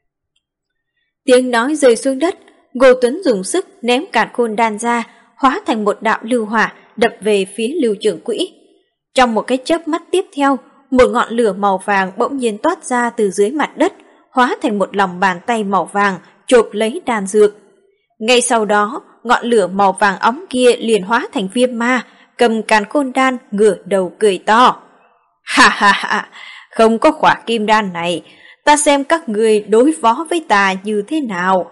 Tiếng nói rơi xuống đất, Ngô Tuấn dùng sức ném càn khôn đan ra, hóa thành một đạo lưu hỏa đập về phía Lưu Trưởng Quỹ. Trong một cái chớp mắt tiếp theo, một ngọn lửa màu vàng bỗng nhiên toát ra từ dưới mặt đất, hóa thành một lòng bàn tay màu vàng chộp lấy đan dược. Ngay sau đó, ngọn lửa màu vàng óng kia liền hóa thành Viêm ma, cầm càn khôn đan ngửa đầu cười to. Ha ha ha, không có khỏa kim đan này, ta xem các người đối phó với ta như thế nào.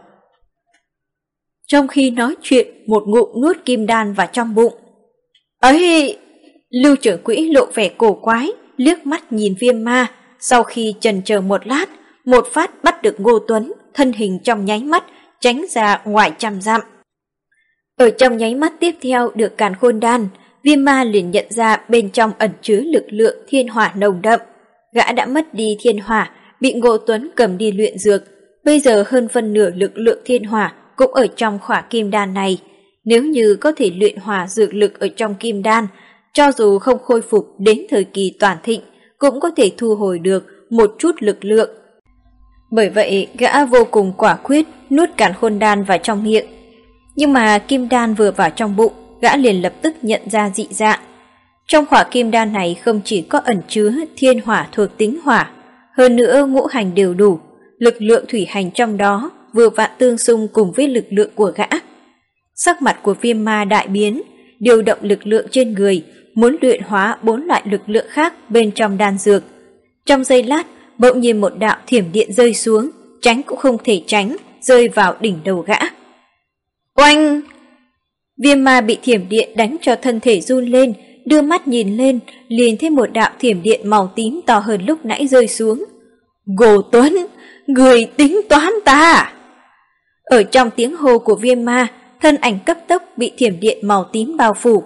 Trong khi nói chuyện, một ngụm nuốt kim đan vào trong bụng. Ấy! Lưu Trưởng Quỹ lộ vẻ cổ quái, liếc mắt nhìn Viêm ma, sau khi chần chờ một lát, một phát bắt được Ngô Tuấn, thân hình trong nháy mắt, tránh ra ngoài trăm dặm. Ở trong nháy mắt tiếp theo được càn khôn đan, Viêm ma liền nhận ra bên trong ẩn chứa lực lượng thiên hỏa nồng đậm. Gã đã mất đi thiên hỏa, bị Ngô Tuấn cầm đi luyện dược, bây giờ hơn phân nửa lực lượng thiên hỏa cũng ở trong khỏa kim đan này. Nếu như có thể luyện hỏa dược lực ở trong kim đan, cho dù không khôi phục đến thời kỳ toàn thịnh, cũng có thể thu hồi được một chút lực lượng. Bởi vậy, gã vô cùng quả quyết nuốt càn khôn đan vào trong miệng. Nhưng mà kim đan vừa vào trong bụng, gã liền lập tức nhận ra dị dạng. Trong khỏa kim đan này không chỉ có ẩn chứa thiên hỏa thuộc tính hỏa, hơn nữa ngũ hành đều đủ, lực lượng thủy hành trong đó vừa vặn tương xung cùng với lực lượng của gã. Sắc mặt của Viêm ma đại biến, điều động lực lượng trên người, muốn luyện hóa 4 loại lực lượng khác bên trong đan dược. Trong giây lát, bỗng nhiên một đạo thiểm điện rơi xuống, tránh cũng không thể tránh, rơi vào đỉnh đầu gã. Oanh! Viêm ma bị thiểm điện đánh cho thân thể run lên, đưa mắt nhìn lên, liền thấy một đạo thiểm điện màu tím to hơn lúc nãy rơi xuống. Ngô Tuấn, người tính toán ta! Ở trong tiếng hô của Viêm ma, thân ảnh cấp tốc bị thiểm điện màu tím bao phủ.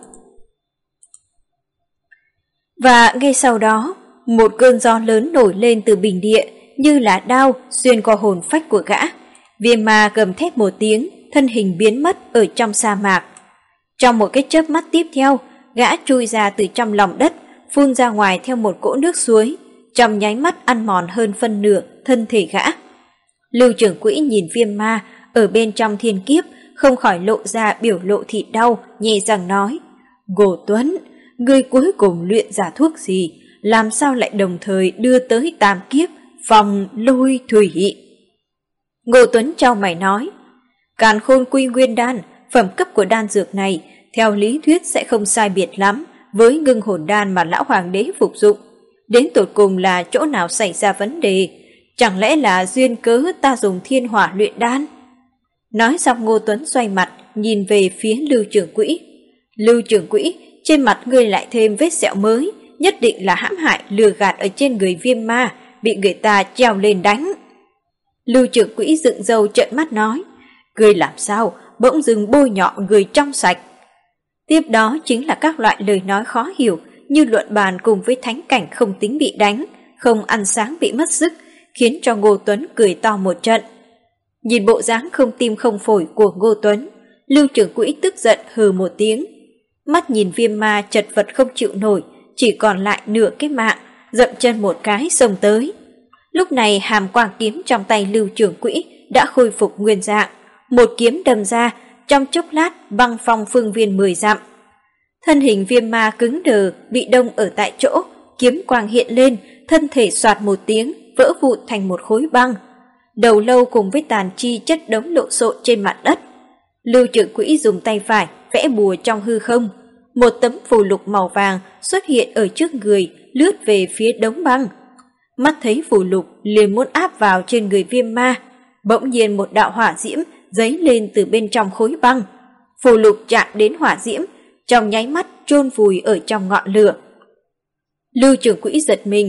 Và ngay sau đó, một cơn gió lớn nổi lên từ bình địa, như là đao xuyên qua hồn phách của gã. Viêm ma gầm thét một tiếng, thân hình biến mất ở trong sa mạc. Trong một cái chớp mắt tiếp theo, gã chui ra từ trong lòng đất, phun ra ngoài theo một cỗ nước suối, trong nháy mắt ăn mòn hơn phân nửa thân thể gã. Lưu Trưởng Quỹ nhìn Viêm Ma ở bên trong thiên kiếp, không khỏi lộ ra biểu lộ thịt đau, nhẹ giọng nói: Ngô Tuấn, ngươi cuối cùng luyện ra thuốc gì, làm sao lại đồng thời đưa tới tam kiếp, phong lôi thủy? Ngô Tuấn chau mày nói: Càn Khôn Quy Nguyên Đan, phẩm cấp của đan dược này theo lý thuyết sẽ không sai biệt lắm với ngưng hồn đan mà lão hoàng đế phục dụng. Đến tột cùng là chỗ nào xảy ra vấn đề? Chẳng lẽ là duyên cớ ta dùng thiên hỏa luyện đan? Nói xong Ngô Tuấn xoay mặt nhìn về phía Lưu Trưởng Quỹ. Lưu Trưởng Quỹ, trên mặt ngươi lại thêm vết sẹo mới, nhất định là hãm hại lừa gạt ở trên người Viêm Ma, bị người ta treo lên đánh. Lưu Trưởng Quỹ dựng râu trợn mắt nói: Ngươi làm sao bỗng dưng bôi nhọ người trong sạch? Tiếp đó chính là các loại lời nói khó hiểu như luận bàn cùng với thánh cảnh không tính bị đánh, không ăn sáng bị mất sức, khiến cho Ngô Tuấn cười to một trận. Nhìn bộ dáng không tim không phổi của Ngô Tuấn, Lưu Trưởng Quỹ tức giận hừ một tiếng. Mắt nhìn Viêm Ma chật vật không chịu nổi, chỉ còn lại nửa cái mạng, dậm chân một cái xông tới. Lúc này hàm quang kiếm trong tay Lưu Trưởng Quỹ đã khôi phục nguyên dạng, một kiếm đâm ra, trong chốc lát băng phong phương viên 10 dặm. Thân hình Viêm Ma cứng đờ, bị đông ở tại chỗ, kiếm quang hiện lên, thân thể xoạt một tiếng, vỡ vụn thành một khối băng. Đầu lâu cùng với tàn chi chất đống lộn xộn trên mặt đất. Lưu Trưởng Quỹ dùng tay phải vẽ bùa trong hư không, một tấm phù lục màu vàng xuất hiện ở trước người, lướt về phía đống băng. Mắt thấy phù lục liền muốn áp vào trên người Viêm Ma, bỗng nhiên một đạo hỏa diễm dấy lên từ bên trong khối băng. Phù lục chạm đến hỏa diễm, trong nháy mắt chôn vùi ở trong ngọn lửa. Lưu Trưởng Quỹ giật mình,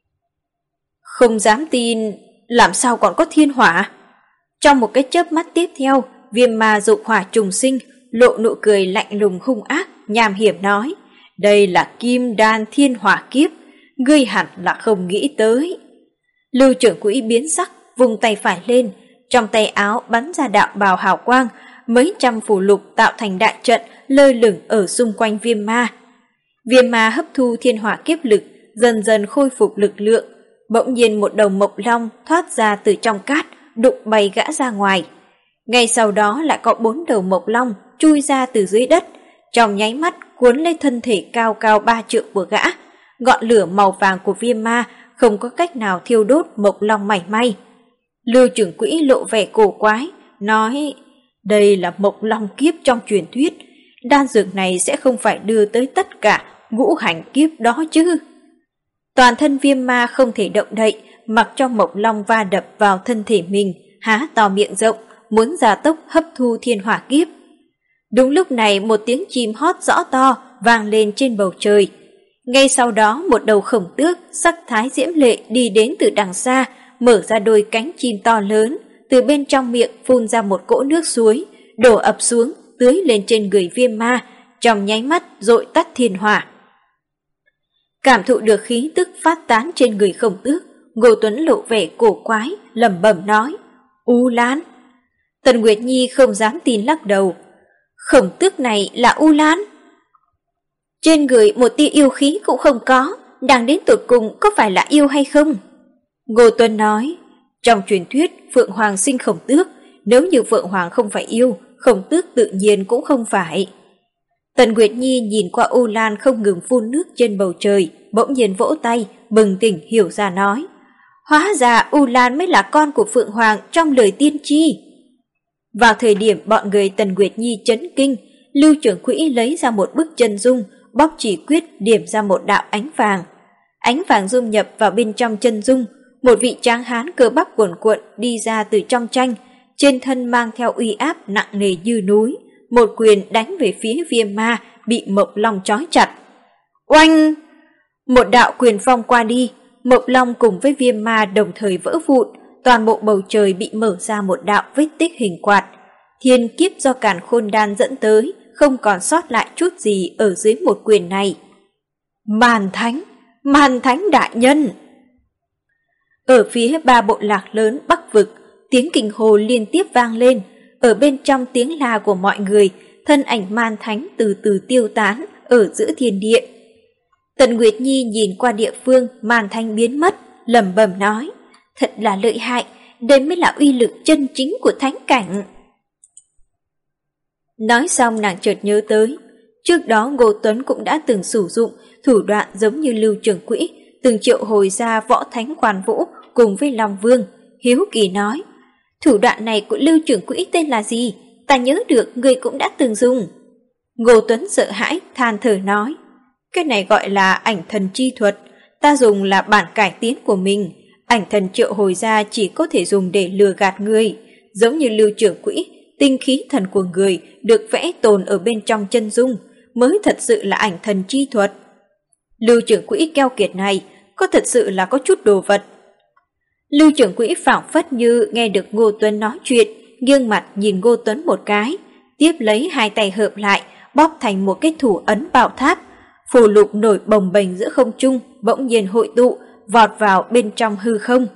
không dám tin, làm sao còn có thiên hỏa? Trong một cái chớp mắt tiếp theo, Viêm Ma dục hỏa trùng sinh, lộ nụ cười lạnh lùng hung ác, nham hiểm nói: Đây là Kim Đan Thiên Hỏa Kiếp, ngươi hẳn là không nghĩ tới. Lưu Trưởng Quỹ biến sắc, vùng tay phải lên, trong tay áo bắn ra đạo bào hào quang, mấy trăm phù lục tạo thành đại trận lơ lửng ở xung quanh Viêm Ma. Viêm Ma hấp thu thiên hỏa kiếp lực, dần dần khôi phục lực lượng. Bỗng nhiên một đầu mộc long thoát ra từ trong cát, đụng bay gã ra ngoài. Ngay sau đó lại có 4 đầu mộc long chui ra từ dưới đất, trong nháy mắt cuốn lấy thân thể cao cao 3 trượng của gã. Ngọn lửa màu vàng của Viêm Ma không có cách nào thiêu đốt mộc long mảy may. Lưu Trưởng Quỹ lộ vẻ cổ quái, nói: Đây là mộc long kiếp trong truyền thuyết, đan dược này sẽ không phải đưa tới tất cả ngũ hành kiếp đó chứ? Toàn thân Viêm Ma không thể động đậy, mặc cho mộc long va đập vào thân thể mình, há to miệng rộng, muốn gia tốc hấp thu thiên hỏa kiếp. Đúng lúc này một tiếng chim hót rõ to vang lên trên bầu trời. Ngay sau đó một đầu khổng tước sắc thái diễm lệ đi đến từ đằng xa, mở ra đôi cánh chim to lớn, từ bên trong miệng phun ra một cỗ nước suối, đổ ập xuống tưới lên trên người Viêm Ma, trong nháy mắt dội tắt thiên hỏa. Cảm thụ được khí tức phát tán trên người khổng tước, Ngô Tuấn lộ vẻ cổ quái, lẩm bẩm nói: U Lan. Tần Nguyệt Nhi không dám tin lắc đầu: Khổng tước này là U Lan? Trên người một tia yêu khí cũng không có, đang đến tột cùng có phải là yêu hay không? Ngô Tuấn nói: Trong truyền thuyết Phượng Hoàng sinh khổng tước, nếu như Phượng Hoàng không phải yêu, khổng tước tự nhiên cũng không phải. Tần Nguyệt Nhi nhìn qua U Lan không ngừng phun nước trên bầu trời, bỗng nhiên vỗ tay, bừng tỉnh hiểu ra nói: Hóa ra U Lan mới là con của Phượng Hoàng trong lời tiên tri. Vào thời điểm bọn người Tần Nguyệt Nhi chấn kinh, Lưu Trưởng Quỹ lấy ra một bức chân dung, bóp chỉ quyết điểm ra một đạo ánh vàng. Ánh vàng dung nhập vào bên trong chân dung, một vị tráng hán cơ bắp cuồn cuộn đi ra từ trong tranh, trên thân mang theo uy áp nặng nề như núi, một quyền đánh về phía Viêm Ma bị mộc long trói chặt. Oanh! Một đạo quyền phong qua đi, mộc long cùng với Viêm Ma đồng thời vỡ vụn, toàn bộ bầu trời bị mở ra một đạo vết tích hình quạt. Thiên kiếp do Càn Khôn Đan dẫn tới, không còn sót lại chút gì ở dưới một quyền này. Màn Thánh đại nhân! Ở phía 3 bộ lạc lớn Bắc vực, tiếng kinh hô liên tiếp vang lên. ở bên trong tiếng la của mọi người, thân ảnh Man Thánh từ từ tiêu tán ở giữa thiên địa. Tần Nguyệt Nhi nhìn qua địa phương Man Thánh biến mất, lẩm bẩm nói, thật là lợi hại, đây mới là uy lực chân chính của thánh cảnh. Nói xong nàng chợt nhớ tới, trước đó Ngô Tuấn cũng đã từng sử dụng thủ đoạn giống như Lưu Trường Quỹ, từng triệu hồi ra Võ Thánh Quan Vũ cùng với Long Vương. Hiếu kỳ nói, thủ đoạn này của Lưu Trường Quỹ tên là gì? Ta nhớ được người cũng đã từng dùng. Ngô Tuấn sợ hãi, than thở nói, cái này gọi là ảnh thần chi thuật, ta dùng là bản cải tiến của mình. Ảnh thần triệu hồi ra chỉ có thể dùng để lừa gạt người, giống như Lưu Trường Quỹ, tinh khí thần của người được vẽ tồn ở bên trong chân dung, mới thật sự là ảnh thần chi thuật. Lưu Trường Quỹ keo kiệt này có thật sự là có chút đồ vật. Lưu Trường Quỹ phảng phất như nghe được Ngô Tuấn nói chuyện, nghiêng mặt nhìn Ngô Tuấn một cái, tiếp lấy hai tay hợp lại, bóp thành một cái thủ ấn bảo tháp. Phù lục nổi bồng bềnh giữa không trung, bỗng nhiên hội tụ, vọt vào bên trong hư không.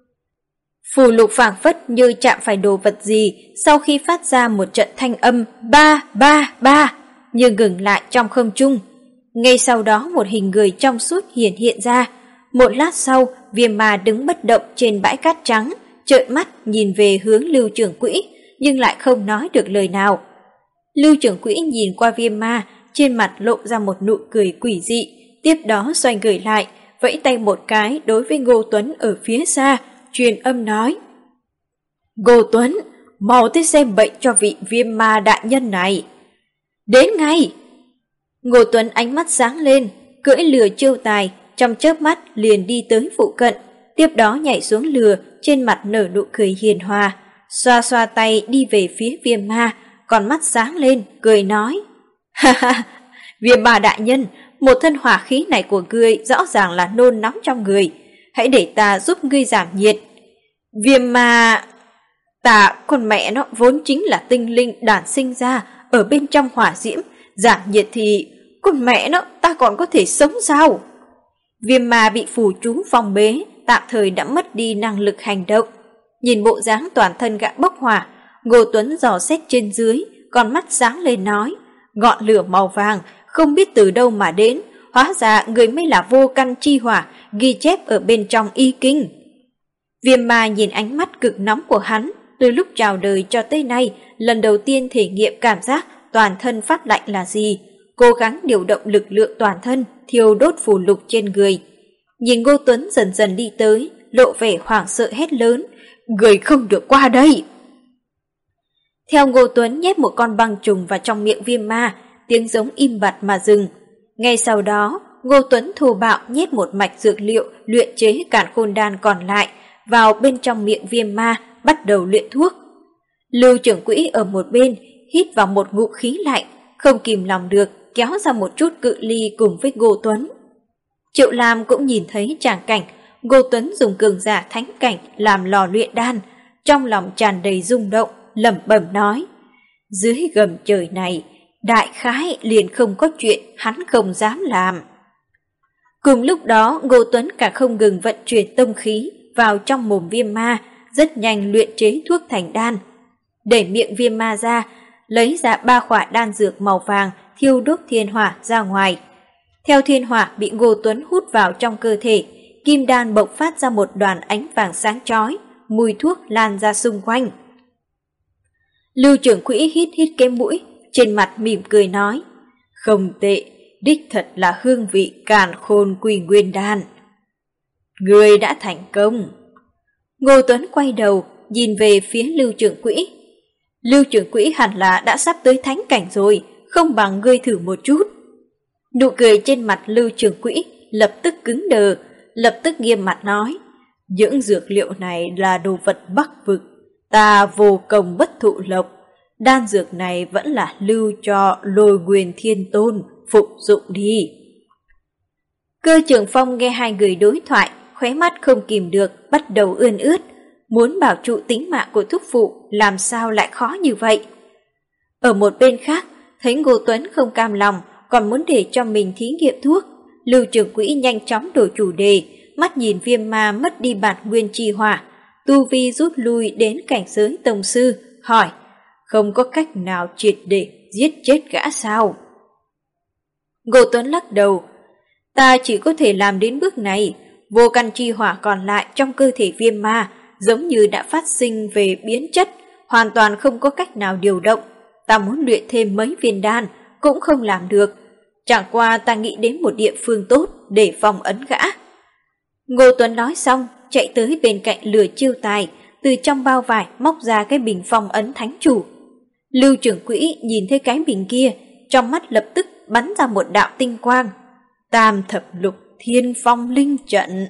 Phù lục phảng phất như chạm phải đồ vật gì, sau khi phát ra một trận thanh âm ba ba ba, nhưng ngừng lại trong không trung. Ngay sau đó một hình người trong suốt hiện ra. Một lát sau, Viêm Ma đứng bất động trên bãi cát trắng, trợn mắt nhìn về hướng Lưu Trường Quỹ, nhưng lại không nói được lời nào. Lưu Trường Quỹ nhìn qua Viêm Ma, trên mặt lộ ra một nụ cười quỷ dị, tiếp đó xoay người lại, vẫy tay một cái đối với Ngô Tuấn ở phía xa, truyền âm nói, Ngô Tuấn, mau tới xem bệnh cho vị Viêm Ma đại nhân này. Đến ngay! Ngô Tuấn ánh mắt sáng lên, cưỡi lừa chiêu tài, trong chớp mắt liền đi tới phụ cận, tiếp đó nhảy xuống lừa, trên mặt nở nụ cười hiền hòa, xoa xoa tay đi về phía Viêm Ma, còn mắt sáng lên, cười nói, ha ha, Viêm Ma đại nhân, một thân hỏa khí này của ngươi rõ ràng là nôn nóng trong người, hãy để ta giúp ngươi giảm nhiệt. Viêm Ma... Ta, con mẹ nó vốn chính là tinh linh đản sinh ra ở bên trong hỏa diễm, giảm nhiệt thì con mẹ nó ta còn có thể sống sao? Viêm Ma bị phù chú phong bế, tạm thời đã mất đi năng lực hành động. Nhìn bộ dáng toàn thân gã bốc hỏa, Ngô Tuấn dò xét trên dưới, con mắt sáng lên nói, ngọn lửa màu vàng không biết từ đâu mà đến, hóa ra người mới là vô căn chi hỏa ghi chép ở bên trong y kinh. Viêm Ma nhìn ánh mắt cực nóng của hắn, từ lúc chào đời cho tới nay, lần đầu tiên thể nghiệm cảm giác toàn thân phát lạnh là gì, cố gắng điều động lực lượng toàn thân, thiêu đốt phù lục trên người. Nhìn Ngô Tuấn dần dần đi tới, lộ vẻ hoảng sợ hét lớn, người không được qua đây. Theo Ngô Tuấn nhét một con băng trùng vào trong miệng Viêm Ma, tiếng giống im bặt mà dừng. Ngay sau đó, Ngô Tuấn thô bạo nhét một mạch dược liệu luyện chế càn khôn đan còn lại vào bên trong miệng Viêm Ma, bắt đầu luyện thuốc. Lưu Trường Quỹ ở một bên, hít vào một ngụm khí lạnh, không kìm lòng được, kéo ra một chút cự ly cùng với Ngô Tuấn. Triệu Lam cũng nhìn thấy tràng cảnh, Ngô Tuấn dùng cường giả thánh cảnh làm lò luyện đan, trong lòng tràn đầy rung động, lẩm bẩm nói, dưới gầm trời này, đại khái liền không có chuyện hắn không dám làm. Cùng lúc đó, Ngô Tuấn cả không ngừng vận chuyển tông khí vào trong mồm Viêm Ma, rất nhanh luyện chế thuốc thành đan. Đẩy miệng Viêm Ma ra, lấy ra 3 khỏa đan dược màu vàng, thiêu đốt thiên hỏa ra ngoài. Theo thiên hỏa bị Ngô Tuấn hút vào trong cơ thể, kim đan bộc phát ra một đoàn ánh vàng sáng chói, mùi thuốc lan ra xung quanh. Lưu Trường Quỹ hít hít cái mũi, trên mặt mỉm cười nói, không tệ, đích thật là hương vị càn khôn quỷ nguyên đan. Người đã thành công. Ngô Tuấn quay đầu, nhìn về phía Lưu Trường Quỹ. Lưu Trường Quỹ hẳn là đã sắp tới thánh cảnh rồi, không bằng ngươi thử một chút. Nụ cười trên mặt Lưu Trường Quỹ lập tức cứng đờ, lập tức nghiêm mặt nói, những dược liệu này là đồ vật Bắc vực, ta vô công bất thụ lộc, đan dược này vẫn là lưu cho Lôi Nguyên Thiên Tôn phục dụng đi. Cơ Trường Phong nghe hai người đối thoại, khóe mắt không kìm được, bắt đầu ươn ướt, muốn bảo trụ tính mạng của thúc phụ làm sao lại khó như vậy. Ở một bên khác, thấy Ngô Tuấn không cam lòng, còn muốn để cho mình thí nghiệm thuốc, Lưu Trường Quỹ nhanh chóng đổi chủ đề, mắt nhìn Viêm Ma mất đi bản nguyên chi hỏa, tu vi rút lui đến cảnh giới tông sư, hỏi, không có cách nào triệt để giết chết gã sao? Ngô Tuấn lắc đầu. Ta chỉ có thể làm đến bước này. Vô căn chi hỏa còn lại trong cơ thể viêm ma giống như đã phát sinh về biến chất, hoàn toàn không có cách nào điều động. Ta muốn luyện thêm mấy viên đan cũng không làm được. Chẳng qua ta nghĩ đến một địa phương tốt để phong ấn gã. Ngô Tuấn nói xong, chạy tới bên cạnh lửa chiêu tài, từ trong bao vải móc ra cái bình phong ấn thánh chủ. Lưu trưởng quỹ nhìn thấy cái bình kia, trong mắt lập tức bắn ra một đạo tinh quang. Tam thập lục thiên phong linh trận.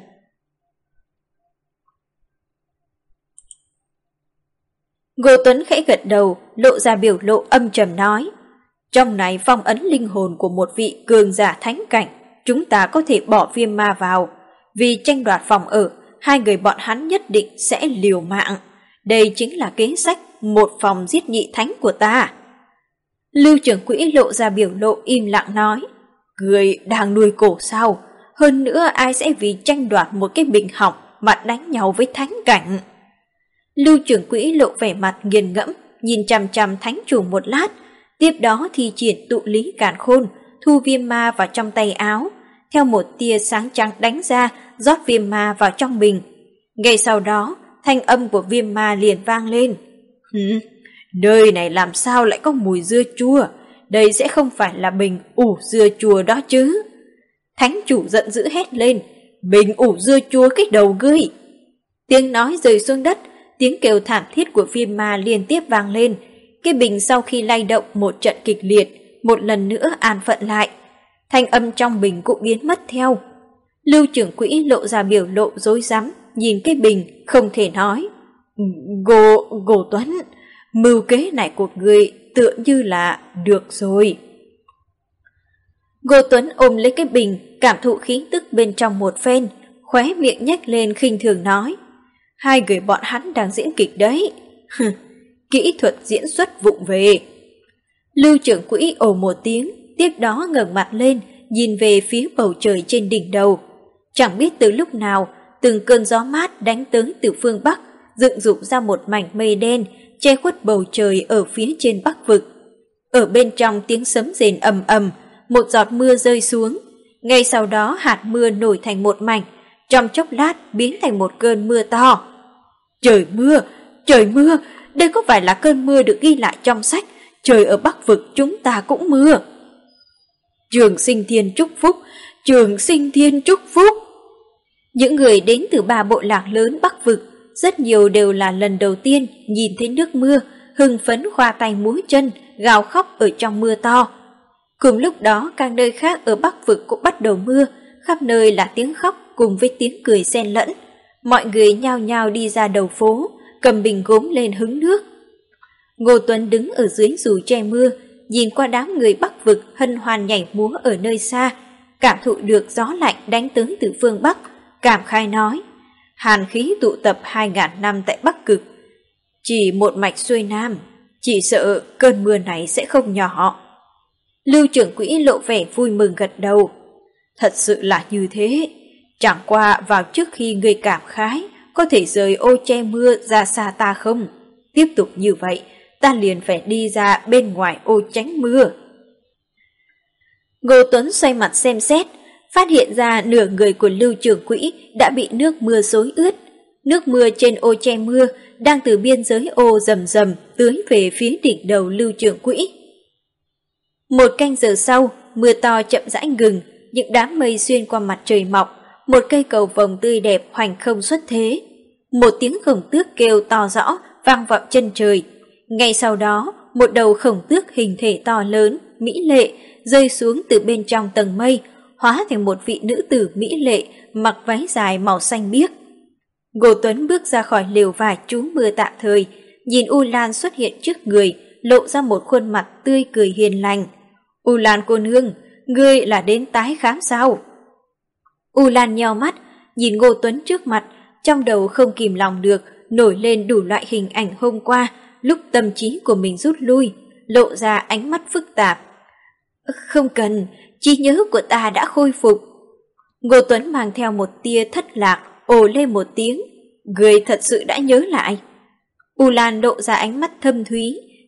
Ngô Tuấn khẽ gật đầu, lộ ra biểu lộ âm trầm nói. Trong này phong ấn linh hồn của một vị cường giả thánh cảnh, chúng ta có thể bỏ viêm ma vào. Vì tranh đoạt phòng ở, hai người bọn hắn nhất định sẽ liều mạng. Đây chính là kế sách một phòng giết nhị thánh của ta. Lưu trưởng quỹ lộ ra biểu lộ im lặng nói. Người đang nuôi cổ sao? Hơn nữa ai sẽ vì tranh đoạt một cái bình hỏng mà đánh nhau với thánh cảnh? Lưu trưởng quỹ lộ vẻ mặt nghiền ngẫm, nhìn chằm chằm thánh chủ một lát, tiếp đó thì triển tụ lý càn khôn, thu viêm ma vào trong tay áo, theo một tia sáng trắng đánh ra, rót viêm ma vào trong bình. Ngay sau đó, thanh âm của viêm ma liền vang lên. Nơi này làm sao lại có mùi dưa chua? Đây sẽ không phải là bình ủ dưa chua đó chứ? Thánh chủ giận dữ hét lên. Bình ủ dưa chua cái đầu ngươi! Tiếng nói rơi xuống đất, tiếng kêu thảm thiết của viêm ma liên tiếp vang lên. Cái bình sau khi lay động một trận kịch liệt, một lần nữa an phận lại. Thanh âm trong bình cũng biến mất theo. Lưu trưởng quỹ lộ ra biểu lộ rối rắm, nhìn cái bình không thể nói. Ngô Tuấn, mưu kế này của người tựa như là được rồi. Ngô Tuấn ôm lấy cái bình, cảm thụ khí tức bên trong một phen, khóe miệng nhếch lên khinh thường nói. Hai người bọn hắn đang diễn kịch đấy. Kỹ thuật diễn xuất vụng về. Lưu trưởng quỹ ồ một tiếng, tiếp đó ngẩng mặt lên, nhìn về phía bầu trời trên đỉnh đầu. Chẳng biết từ lúc nào, từng cơn gió mát đánh tới từ phương Bắc, dựng dục ra một mảnh mây đen, che khuất bầu trời ở phía trên Bắc vực. Ở bên trong tiếng sấm rền ầm ầm, một giọt mưa rơi xuống. Ngay sau đó hạt mưa nổi thành một mảnh, trong chốc lát biến thành một cơn mưa to. Trời mưa, đây có phải là cơn mưa được ghi lại trong sách Trời ở Bắc vực chúng ta cũng mưa? Trường Sinh Thiên chúc phúc, Trường Sinh Thiên chúc phúc. Những người đến từ 3 bộ lạc lớn Bắc vực, rất nhiều đều là lần đầu tiên nhìn thấy nước mưa, hưng phấn khoa tay múa chân, gào khóc ở trong mưa to. Cùng lúc đó các nơi khác ở Bắc vực cũng bắt đầu mưa, khắp nơi là tiếng khóc cùng với tiếng cười xen lẫn. Mọi người nhao nhao đi ra đầu phố, cầm bình gốm lên hứng nước. Ngô Tuấn đứng ở dưới dù che mưa, nhìn qua đám người Bắc vực hân hoan nhảy múa ở nơi xa, cảm thụ được gió lạnh đánh tới từ phương Bắc, cảm khai nói. Hàn khí tụ tập 2000 năm tại Bắc Cực, chỉ một mạch xuôi Nam, chỉ sợ cơn mưa này sẽ không nhỏ. Lưu trưởng quỹ lộ vẻ vui mừng gật đầu. Thật sự là như thế, chẳng qua vào trước khi người cảm khái, có thể rời ô che mưa ra xa ta không? Tiếp tục như vậy, ta liền phải đi ra bên ngoài ô tránh mưa. Ngô Tuấn xoay mặt xem xét, phát hiện ra nửa người của Lưu trưởng quỹ đã bị nước mưa xối ướt. Nước mưa trên ô che mưa đang từ biên giới ô rầm rầm tưới về phía đỉnh đầu Lưu trưởng quỹ. Một canh giờ sau, mưa to chậm rãi ngừng, những đám mây xuyên qua mặt trời mọc, một cây cầu vồng tươi đẹp hoành không xuất thế. Một tiếng khổng tước kêu to rõ vang vọng chân trời. Ngay sau đó, một đầu khổng tước hình thể to lớn, mỹ lệ, rơi xuống từ bên trong tầng mây, hóa thành một vị nữ tử mỹ lệ, mặc váy dài màu xanh biếc. Ngô Tuấn bước ra khỏi lều vải trú mưa tạm thời, nhìn U Lan xuất hiện trước người, lộ ra một khuôn mặt tươi cười hiền lành. U Lan cô nương, ngươi là đến tái khám sao? U Lan nheo mắt, nhìn Ngô Tuấn trước mặt, trong đầu không kìm lòng được, nổi lên đủ loại hình ảnh hôm qua, lúc tâm trí của mình rút lui, lộ ra ánh mắt phức tạp. Không cần, trí nhớ của ta đã khôi phục. Ngô Tuấn mang theo một tia thất lạc, ồ lên một tiếng. Người thật sự đã nhớ lại. U Lan lộ ra ánh mắt thâm thúy,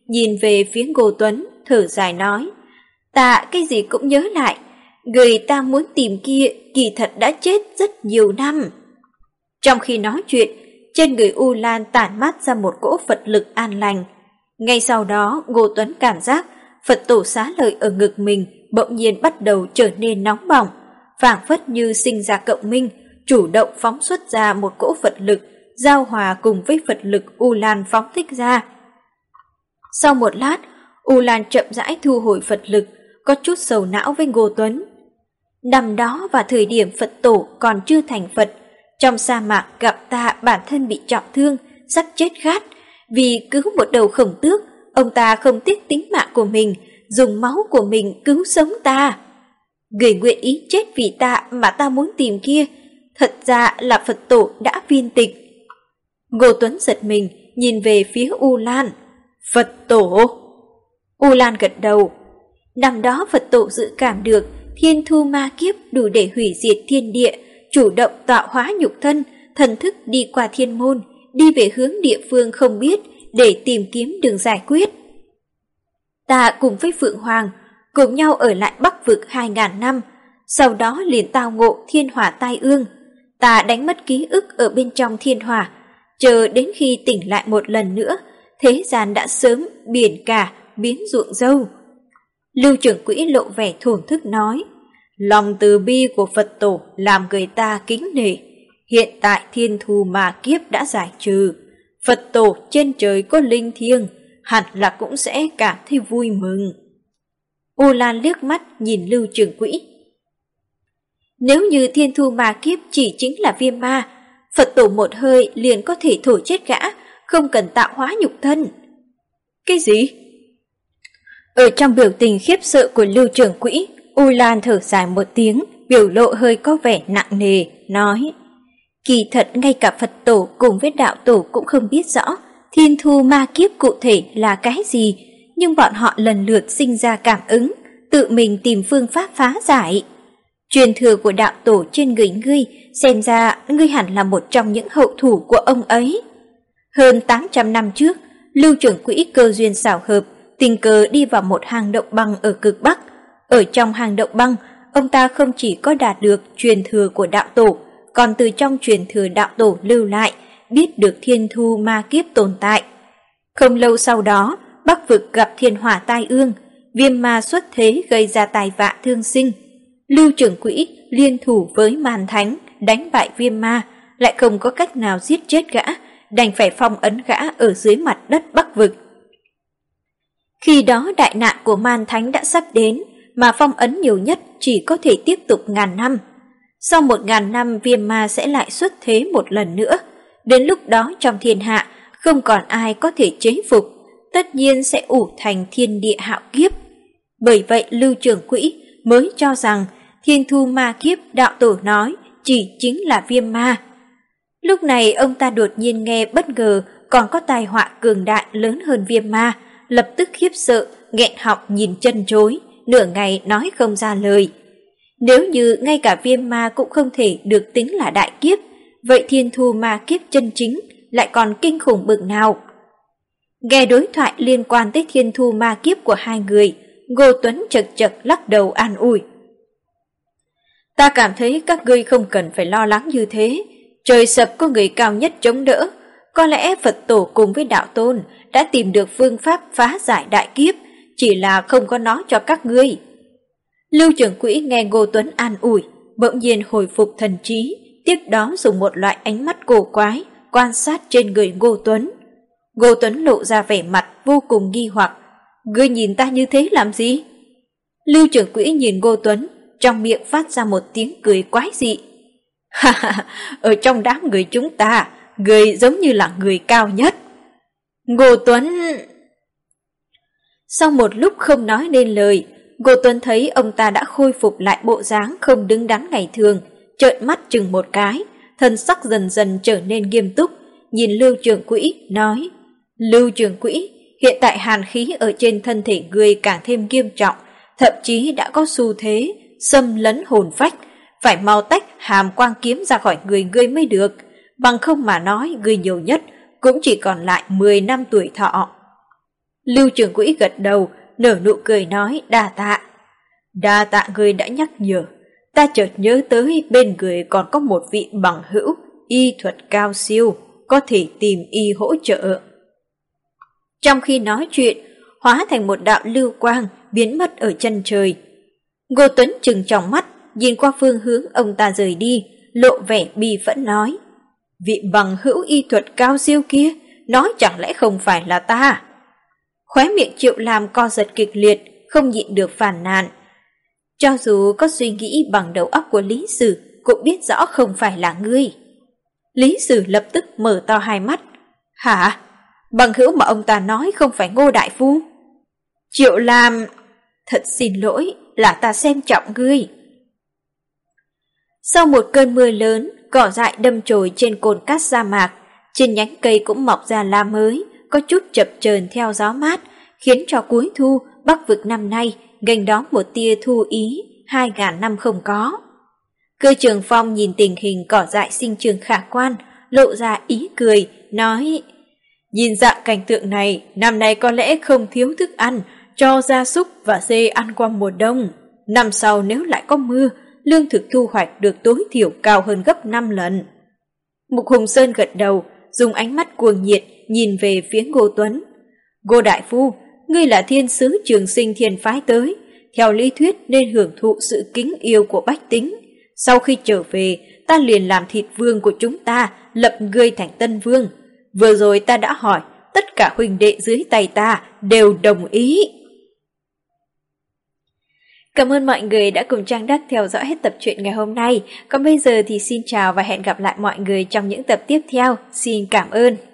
nhìn về phía Ngô Tuấn, thở dài nói, ta cái gì cũng nhớ lại, người ta muốn tìm kia kỳ thật đã chết rất nhiều năm. Trong khi nói chuyện, trên người U Lan tản mát ra một cỗ Phật lực an lành. Ngay sau đó, Ngô Tuấn cảm giác Phật tổ xá lợi ở ngực mình bỗng nhiên bắt đầu trở nên nóng bỏng, phảng phất như sinh ra cộng minh, chủ động phóng xuất ra một cỗ Phật lực, giao hòa cùng với Phật lực U Lan phóng thích ra. Sau một lát, U Lan chậm rãi thu hồi Phật lực, có chút sầu não với Ngô Tuấn. Năm đó vào thời điểm Phật tổ còn chưa thành Phật, trong sa mạc gặp ta bản thân bị trọng thương, sắp chết khát. Vì cứu một đầu khổng tước, ông ta không tiếc tính mạng của mình, dùng máu của mình cứu sống ta. Người nguyện ý chết vì ta mà ta muốn tìm kia, thật ra là Phật tổ đã viên tịch. Ngô Tuấn giật mình, nhìn về phía U Lan. Phật tổ! U Lan gật đầu. Năm đó Phật tổ dự cảm được thiên thu ma kiếp đủ để hủy diệt thiên địa, chủ động tạo hóa nhục thân, thần thức đi qua thiên môn, đi về hướng địa phương không biết để tìm kiếm đường giải quyết. Ta cùng với Phượng Hoàng cùng nhau ở lại Bắc vực 2000 năm, sau đó liền tao ngộ thiên hỏa tai ương. Ta đánh mất ký ức ở bên trong thiên hỏa, chờ đến khi tỉnh lại một lần nữa, thế gian đã sớm biển cả biến ruộng dâu. Lưu Trưởng Quỹ lộ vẻ thổn thức nói, lòng từ bi của Phật tổ làm người ta kính nể. Hiện tại thiên thu ma kiếp đã giải trừ, Phật tổ trên trời có linh thiêng, hẳn là cũng sẽ cảm thấy vui mừng. U Lan liếc mắt nhìn Lưu Trưởng Quỹ. Nếu như thiên thu ma kiếp chỉ chính là viêm ma, Phật tổ một hơi liền có thể thổi chết gã, không cần tạo hóa nhục thân. Cái gì? Ở trong biểu tình khiếp sợ của Lưu Trưởng Quỹ, U Lan thở dài một tiếng, biểu lộ hơi có vẻ nặng nề, nói, kỳ thật ngay cả Phật tổ cùng với đạo tổ cũng không biết rõ thiên thu ma kiếp cụ thể là cái gì, nhưng bọn họ lần lượt sinh ra cảm ứng, tự mình tìm phương pháp phá giải. Truyền thừa của đạo tổ trên người ngươi, xem ra ngươi hẳn là một trong những hậu thủ của ông ấy. Hơn 800 năm trước, Lưu Trưởng Quỹ cơ duyên xảo hợp, tình cờ đi vào một hang động băng ở cực Bắc. Ở trong hang động băng, ông ta không chỉ có đạt được truyền thừa của đạo tổ, còn từ trong truyền thừa đạo tổ lưu lại, biết được thiên thu ma kiếp tồn tại. Không lâu sau đó, Bắc vực gặp thiên hỏa tai ương, viêm ma xuất thế gây ra tai vạ thương sinh. Lưu Trưởng Quỹ liên thủ với Man Thánh đánh bại viêm ma, lại không có cách nào giết chết gã, đành phải phong ấn gã ở dưới mặt đất Bắc vực. Khi đó đại nạn của Man Thánh đã sắp đến, mà phong ấn nhiều nhất chỉ có thể tiếp tục 1000 năm. Sau 1000 năm viêm ma sẽ lại xuất thế một lần nữa, đến lúc đó trong thiên hạ không còn ai có thể chế phục, tất nhiên sẽ ủ thành thiên địa hạo kiếp. Bởi vậy Lưu Trưởng Quỹ mới cho rằng thiên thu ma kiếp đạo tổ nói chỉ chính là viêm ma. Lúc này ông ta đột nhiên nghe bất ngờ còn có tai họa cường đại lớn hơn viêm ma, lập tức khiếp sợ, nghẹn họng nhìn chân chối, nửa ngày nói không ra lời. Nếu như ngay cả viêm ma cũng không thể được tính là đại kiếp, vậy thiên thu ma kiếp chân chính lại còn kinh khủng bực nào? Nghe đối thoại liên quan tới thiên thu ma kiếp của hai người, Ngô Tuấn chật chật lắc đầu an ủi. Ta cảm thấy các ngươi không cần phải lo lắng như thế, trời sập có người cao nhất chống đỡ, có lẽ Phật tổ cùng với đạo tôn đã tìm được phương pháp phá giải đại kiếp, chỉ là không có nói cho các ngươi. Lưu Trưởng Quỹ nghe Ngô Tuấn an ủi, bỗng nhiên hồi phục thần trí, tiếp đó dùng một loại ánh mắt cổ quái quan sát trên người Ngô Tuấn. Ngô Tuấn lộ ra vẻ mặt vô cùng nghi hoặc, ngươi nhìn ta như thế làm gì? Lưu Trưởng Quỹ nhìn Ngô Tuấn, trong miệng phát ra một tiếng cười quái dị. Ha ha, ở trong đám người chúng ta, ngươi giống như là người cao nhất. Ngô Tuấn... Sau một lúc không nói nên lời, Ngô Tuấn thấy ông ta đã khôi phục lại bộ dáng không đứng đắn ngày thường, trợn mắt chừng một cái, thân sắc dần dần trở nên nghiêm túc, nhìn Lưu Trưởng Quỹ, nói: Lưu Trưởng Quỹ, hiện tại hàn khí ở trên thân thể ngươi càng thêm nghiêm trọng, thậm chí đã có xu thế xâm lấn hồn phách, phải mau tách hàm quang kiếm ra khỏi người ngươi mới được, bằng không mà nói ngươi nhiều nhất cũng chỉ còn lại 10 năm tuổi thọ. Lưu trưởng quỹ gật đầu, nở nụ cười nói đa tạ. Đa tạ người đã nhắc nhở, ta chợt nhớ tới bên người còn có một vị bằng hữu, y thuật cao siêu, có thể tìm y hỗ trợ. Trong khi nói chuyện, hóa thành một đạo lưu quang biến mất ở chân trời. Ngô Tuấn trừng tròng mắt, nhìn qua phương hướng ông ta rời đi, lộ vẻ bi phẫn nói: vị bằng hữu y thuật cao siêu kia, nói chẳng lẽ không phải là ta? Khóe miệng Triệu Lam co giật kịch liệt, không nhịn được phàn nàn. Cho dù có suy nghĩ bằng đầu óc của Lý Sử, cũng biết rõ không phải là ngươi. Lý Sử lập tức mở to hai mắt. Hả? Bằng hữu mà ông ta nói không phải Ngô đại phu? Triệu Lam, thật xin lỗi, là ta xem trọng ngươi. Sau một cơn mưa lớn, cỏ dại đâm chồi trên cồn cát sa mạc, trên nhánh cây cũng mọc ra lá mới, có chút chập chờn theo gió mát, khiến cho cuối thu Bắc Vực năm nay nghênh đón một tia thu ý 2000 năm không có. Cơ Trường Phong nhìn tình hình cỏ dại sinh trưởng khả quan, lộ ra ý cười, nói: nhìn dạng cảnh tượng này, năm nay có lẽ không thiếu thức ăn cho gia súc và dê ăn qua mùa đông. Năm sau nếu lại có mưa, lương thực thu hoạch được tối thiểu cao hơn gấp 5 lần. Mục Hùng Sơn gật đầu, dùng ánh mắt cuồng nhiệt nhìn về phía Ngô Tuấn. Ngô đại phu, ngươi là thiên sứ trường sinh thiên phái tới, theo lý thuyết nên hưởng thụ sự kính yêu của bách tính. Sau khi trở về, ta liền làm thịt vương của chúng ta, lập ngươi thành tân vương. Vừa rồi ta đã hỏi, tất cả huynh đệ dưới tay ta đều đồng ý. Cảm ơn mọi người đã cùng Trang Đắc theo dõi hết tập truyện ngày hôm nay. Còn bây giờ thì xin chào và hẹn gặp lại mọi người trong những tập tiếp theo. Xin cảm ơn.